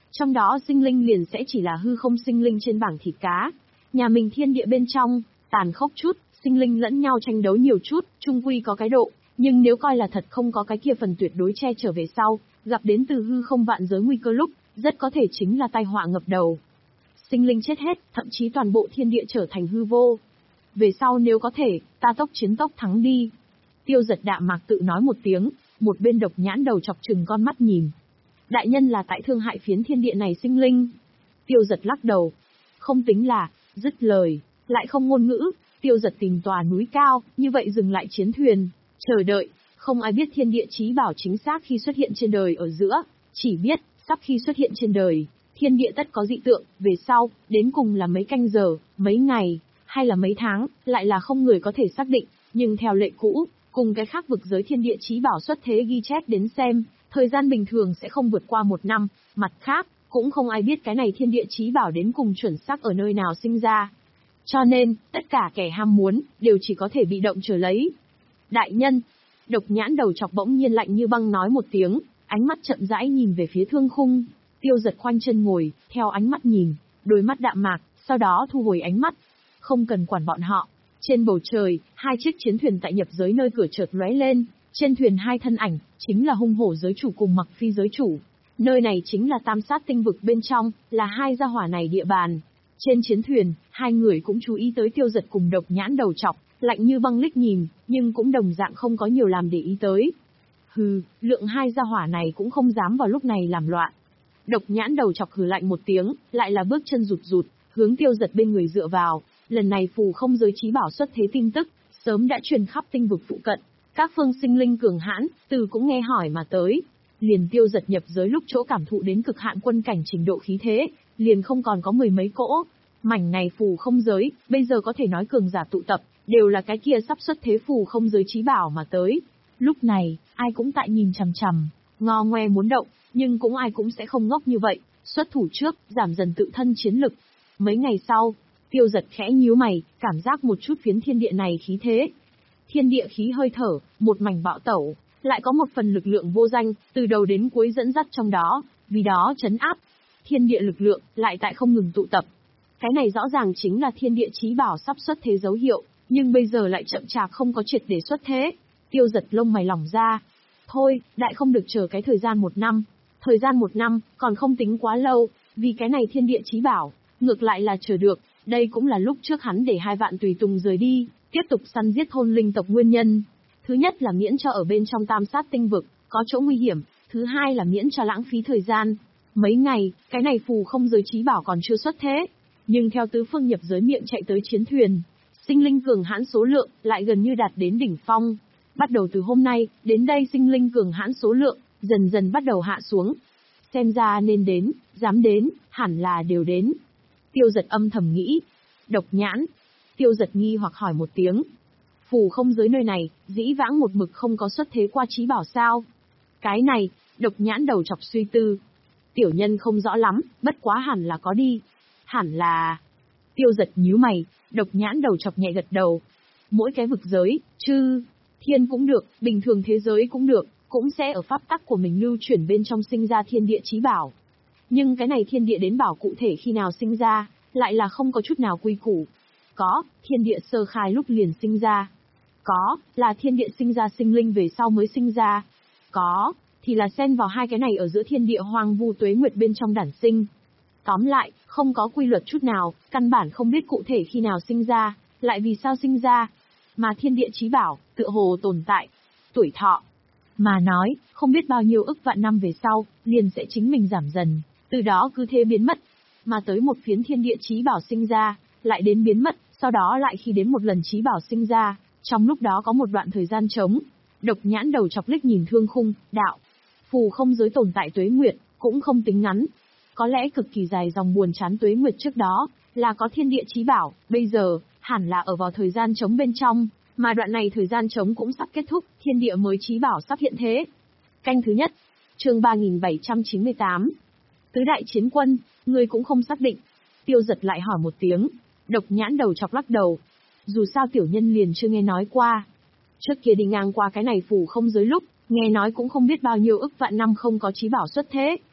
Trong đó sinh linh liền sẽ chỉ là hư không sinh linh trên bảng thịt cá. Nhà mình thiên địa bên trong, tàn khốc chút, sinh linh lẫn nhau tranh đấu nhiều chút, chung quy có cái độ, nhưng nếu coi là thật không có cái kia phần tuyệt đối che trở về sau, gặp đến từ hư không vạn giới nguy cơ lúc, rất có thể chính là tai họa ngập đầu. Sinh linh chết hết, thậm chí toàn bộ thiên địa trở thành hư vô. Về sau nếu có thể, ta tốc chiến tốc thắng đi. Tiêu Giật đạm mạc tự nói một tiếng, một bên Độc Nhãn đầu chọc chừng con mắt nhìn. Đại nhân là tại thương hại phiến thiên địa này sinh linh. Tiêu Giật lắc đầu. Không tính là, dứt lời, lại không ngôn ngữ, Tiêu Giật tìm tòa núi cao, như vậy dừng lại chiến thuyền, chờ đợi, không ai biết thiên địa chí bảo chính xác khi xuất hiện trên đời ở giữa, chỉ biết, sắp khi xuất hiện trên đời, thiên địa tất có dị tượng, về sau, đến cùng là mấy canh giờ, mấy ngày, hay là mấy tháng, lại là không người có thể xác định, nhưng theo lệ cũ, cùng cái khác vực giới thiên địa chí bảo xuất thế ghi chép đến xem, thời gian bình thường sẽ không vượt qua một năm, mặt khác, cũng không ai biết cái này thiên địa chí bảo đến cùng chuẩn xác ở nơi nào sinh ra. Cho nên, tất cả kẻ ham muốn, đều chỉ có thể bị động chờ lấy. Đại nhân, Độc Nhãn đầu chọc bỗng nhiên lạnh như băng nói một tiếng, ánh mắt chậm rãi nhìn về phía thương khung. Tiêu Giật khoanh chân ngồi, theo ánh mắt nhìn, đôi mắt đạm mạc, sau đó thu hồi ánh mắt. Không cần quản bọn họ. Trên bầu trời, hai chiếc chiến thuyền tại nhập giới nơi cửa chợt lóe lên, trên thuyền hai thân ảnh, chính là hung hổ giới chủ cùng Mặc Phi giới chủ. Nơi này chính là tam sát tinh vực bên trong, là hai gia hỏa này địa bàn. Trên chiến thuyền, hai người cũng chú ý tới Tiêu Giật cùng Độc Nhãn đầu chọc, lạnh như băng liếc nhìn, nhưng cũng đồng dạng không có nhiều làm để ý tới. Hừ, lượng hai gia hỏa này cũng không dám vào lúc này làm loạn. Độc Nhãn đầu chọc hừ lạnh một tiếng, lại là bước chân rụt rụt, hướng Tiêu Giật bên người dựa vào. Lần này phù không giới chí bảo xuất thế tin tức, sớm đã truyền khắp tinh vực phụ cận. Các phương sinh linh cường hãn, từ cũng nghe hỏi mà tới. Liền Tiêu Giật nhập giới lúc chỗ cảm thụ đến cực hạn quân cảnh trình độ khí thế, liền không còn có mười mấy cỗ. Mảnh này phù không giới, bây giờ có thể nói cường giả tụ tập, đều là cái kia sắp xuất thế phù không giới chí bảo mà tới. Lúc này, ai cũng tại nhìn chằm chằm, ngò ngoe muốn động, nhưng cũng ai cũng sẽ không ngốc như vậy, xuất thủ trước, giảm dần tự thân chiến lực. Mấy ngày sau, Tiêu Giật khẽ nhíu mày, cảm giác một chút phiến thiên địa này khí thế. Thiên địa khí hơi thở, một mảnh bạo tẩu, lại có một phần lực lượng vô danh, từ đầu đến cuối dẫn dắt trong đó, vì đó trấn áp. Thiên địa lực lượng, lại tại không ngừng tụ tập. Cái này rõ ràng chính là thiên địa chí bảo sắp xuất thế dấu hiệu, nhưng bây giờ lại chậm chạp không có triệt để xuất thế. Tiêu Giật lông mày lỏng ra. Thôi, đại không được chờ cái thời gian một năm. Thời gian một năm, còn không tính quá lâu, vì cái này thiên địa chí bảo, ngược lại là chờ được. Đây cũng là lúc trước hắn để hai vạn tùy tùng rời đi, tiếp tục săn giết thôn linh tộc nguyên nhân. Thứ nhất là miễn cho ở bên trong tam sát tinh vực, có chỗ nguy hiểm, thứ hai là miễn cho lãng phí thời gian. Mấy ngày, cái này phù không giới chí bảo còn chưa xuất thế, nhưng theo tứ phương nhập giới miệng chạy tới chiến thuyền, sinh linh cường hãn số lượng lại gần như đạt đến đỉnh phong. Bắt đầu từ hôm nay, đến đây sinh linh cường hãn số lượng, dần dần bắt đầu hạ xuống. Xem ra nên đến, dám đến, hẳn là đều đến. Tiêu Giật âm thầm nghĩ. Độc Nhãn. Tiêu Giật nghi hoặc hỏi một tiếng. Phù không giới nơi này, dĩ vãng một mực không có xuất thế qua chí bảo sao? Cái này, Độc Nhãn đầu chọc suy tư. Tiểu nhân không rõ lắm, bất quá hẳn là có đi. Hẳn là... Tiêu Giật nhíu mày, Độc Nhãn đầu chọc nhẹ gật đầu. Mỗi cái vực giới, chư, thiên cũng được, bình thường thế giới cũng được, cũng sẽ ở pháp tắc của mình lưu chuyển bên trong sinh ra thiên địa chí bảo. Nhưng cái này thiên địa đến bảo cụ thể khi nào sinh ra, lại là không có chút nào quy củ. Có, thiên địa sơ khai lúc liền sinh ra. Có, là thiên địa sinh ra sinh linh về sau mới sinh ra. Có, thì là xen vào hai cái này ở giữa thiên địa hoang vu tuế nguyệt bên trong đản sinh. Tóm lại, không có quy luật chút nào, căn bản không biết cụ thể khi nào sinh ra, lại vì sao sinh ra. Mà thiên địa chí bảo, tựa hồ tồn tại. Tuổi thọ. Mà nói, không biết bao nhiêu ức vạn năm về sau, liền sẽ chính mình giảm dần, từ đó cứ thế biến mất. Mà tới một phiến thiên địa chí bảo sinh ra, lại đến biến mất, sau đó lại khi đến một lần chí bảo sinh ra, trong lúc đó có một đoạn thời gian trống. Độc Nhãn đầu chọc liếc nhìn thương khung, đạo. Phù không giới tồn tại tuế nguyệt, cũng không tính ngắn. Có lẽ cực kỳ dài dòng buồn chán tuế nguyệt trước đó, là có thiên địa chí bảo, bây giờ, hẳn là ở vào thời gian trống bên trong, mà đoạn này thời gian trống cũng sắp kết thúc, thiên địa mới chí bảo sắp hiện thế. Canh thứ nhất, chương ba nghìn bảy trăm chín mươi tám. Tứ đại chiến quân, ngươi cũng không xác định. Tiêu Giật lại hỏi một tiếng. Độc Nhãn đầu chọc lắc đầu. Dù sao tiểu nhân liền chưa nghe nói qua. Trước kia đi ngang qua cái này phù không giới lúc, nghe nói cũng không biết bao nhiêu ức vạn năm không có chí bảo xuất thế.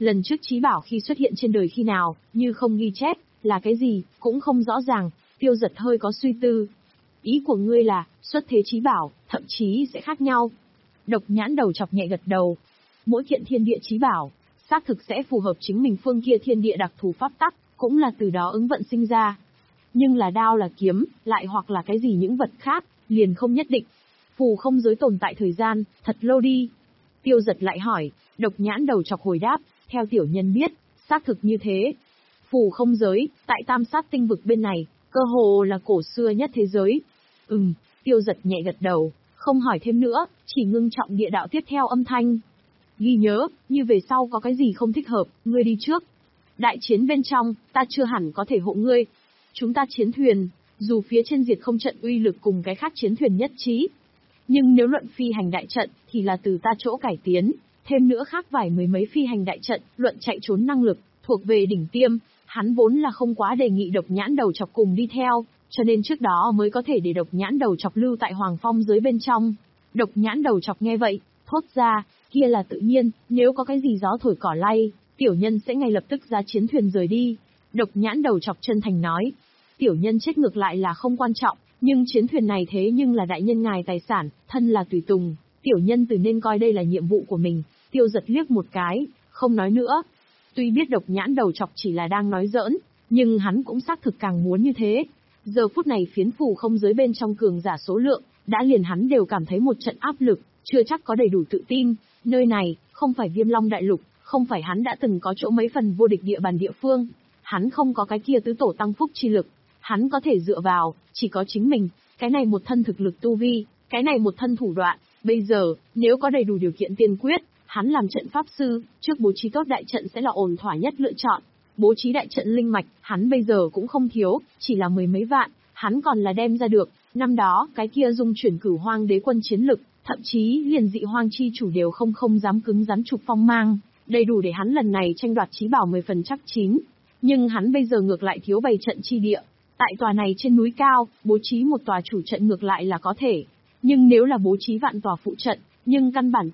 Lần trước trí bảo khi xuất hiện trên đời khi nào, như không ghi chép, là cái gì, cũng không rõ ràng. Tiêu Giật hơi có suy tư. Ý của ngươi là, xuất thế trí bảo, thậm chí sẽ khác nhau. Độc Nhãn Đầu Chọc nhẹ gật đầu. Mỗi kiện thiên địa trí bảo, xác thực sẽ phù hợp chính mình phương kia thiên địa đặc thù pháp tắc, cũng là từ đó ứng vận sinh ra. Nhưng là đao là kiếm, lại hoặc là cái gì những vật khác, liền không nhất định. Phù không giới tồn tại thời gian, thật lâu đi. Tiêu Giật lại hỏi, Độc Nhãn Đầu Chọc hồi đáp, theo tiểu nhân biết, xác thực như thế. Phù không giới, tại tam sát tinh vực bên này, cơ hồ là cổ xưa nhất thế giới. Ừm, Tiêu Giật nhẹ gật đầu, không hỏi thêm nữa, chỉ ngưng trọng địa đạo tiếp theo âm thanh. Ghi nhớ, như về sau có cái gì không thích hợp, ngươi đi trước. Đại chiến bên trong, ta chưa hẳn có thể hộ ngươi. Chúng ta chiến thuyền, dù phía trên diệt không trận uy lực cùng cái khác chiến thuyền nhất trí. Nhưng nếu luận phi hành đại trận, thì là từ ta chỗ cải tiến, thêm nữa khác vài mười mấy phi hành đại trận, luận chạy trốn năng lực, thuộc về đỉnh tiêm, hắn vốn là không quá đề nghị Độc Nhãn Đầu Chọc cùng đi theo, cho nên trước đó mới có thể để Độc Nhãn Đầu Chọc lưu tại Hoàng Phong giới bên trong. Độc Nhãn Đầu Chọc nghe vậy, thốt ra, kia là tự nhiên, nếu có cái gì gió thổi cỏ lay, tiểu nhân sẽ ngay lập tức ra chiến thuyền rời đi. Độc Nhãn Đầu Chọc chân thành nói, tiểu nhân chết ngược lại là không quan trọng, nhưng chiến thuyền này thế nhưng là đại nhân ngài tài sản, thân là tùy tùng, tiểu nhân từ nên coi đây là nhiệm vụ của mình. Tiêu Giật liếc một cái, không nói nữa. Tuy biết Độc Nhãn Đầu Chọc chỉ là đang nói giỡn, nhưng hắn cũng xác thực càng muốn như thế. Giờ phút này phiến phù không giới bên trong cường giả số lượng, đã liền hắn đều cảm thấy một trận áp lực, chưa chắc có đầy đủ tự tin. Nơi này, không phải Viêm Long Đại Lục, không phải hắn đã từng có chỗ mấy phần vô địch địa bàn địa phương. Hắn không có cái kia tứ tổ tăng phúc chi lực. Hắn có thể dựa vào, chỉ có chính mình, cái này một thân thực lực tu vi, cái này một thân thủ đoạn. Bây giờ, nếu có đầy đủ điều kiện tiên quyết, hắn làm trận pháp sư, trước bố trí tốt đại trận sẽ là ổn thỏa nhất lựa chọn. Bố trí đại trận linh mạch, hắn bây giờ cũng không thiếu, chỉ là mười mấy vạn, hắn còn là đem ra được. Năm đó, cái kia dung chuyển Cửu Hoang đế quân chiến lực, thậm chí liền dị hoang chi chủ đều không không dám cứng rắn chụp phong mang, đầy đủ để hắn lần này tranh đoạt chí bảo mười phần chắc chín. Nhưng hắn bây giờ ngược lại thiếu bày trận chi địa. Tại tòa này trên núi cao, bố trí một tòa chủ trận ngược lại là có thể. Nhưng nếu là bố trí vạn tòa phụ trận, nhưng căn bản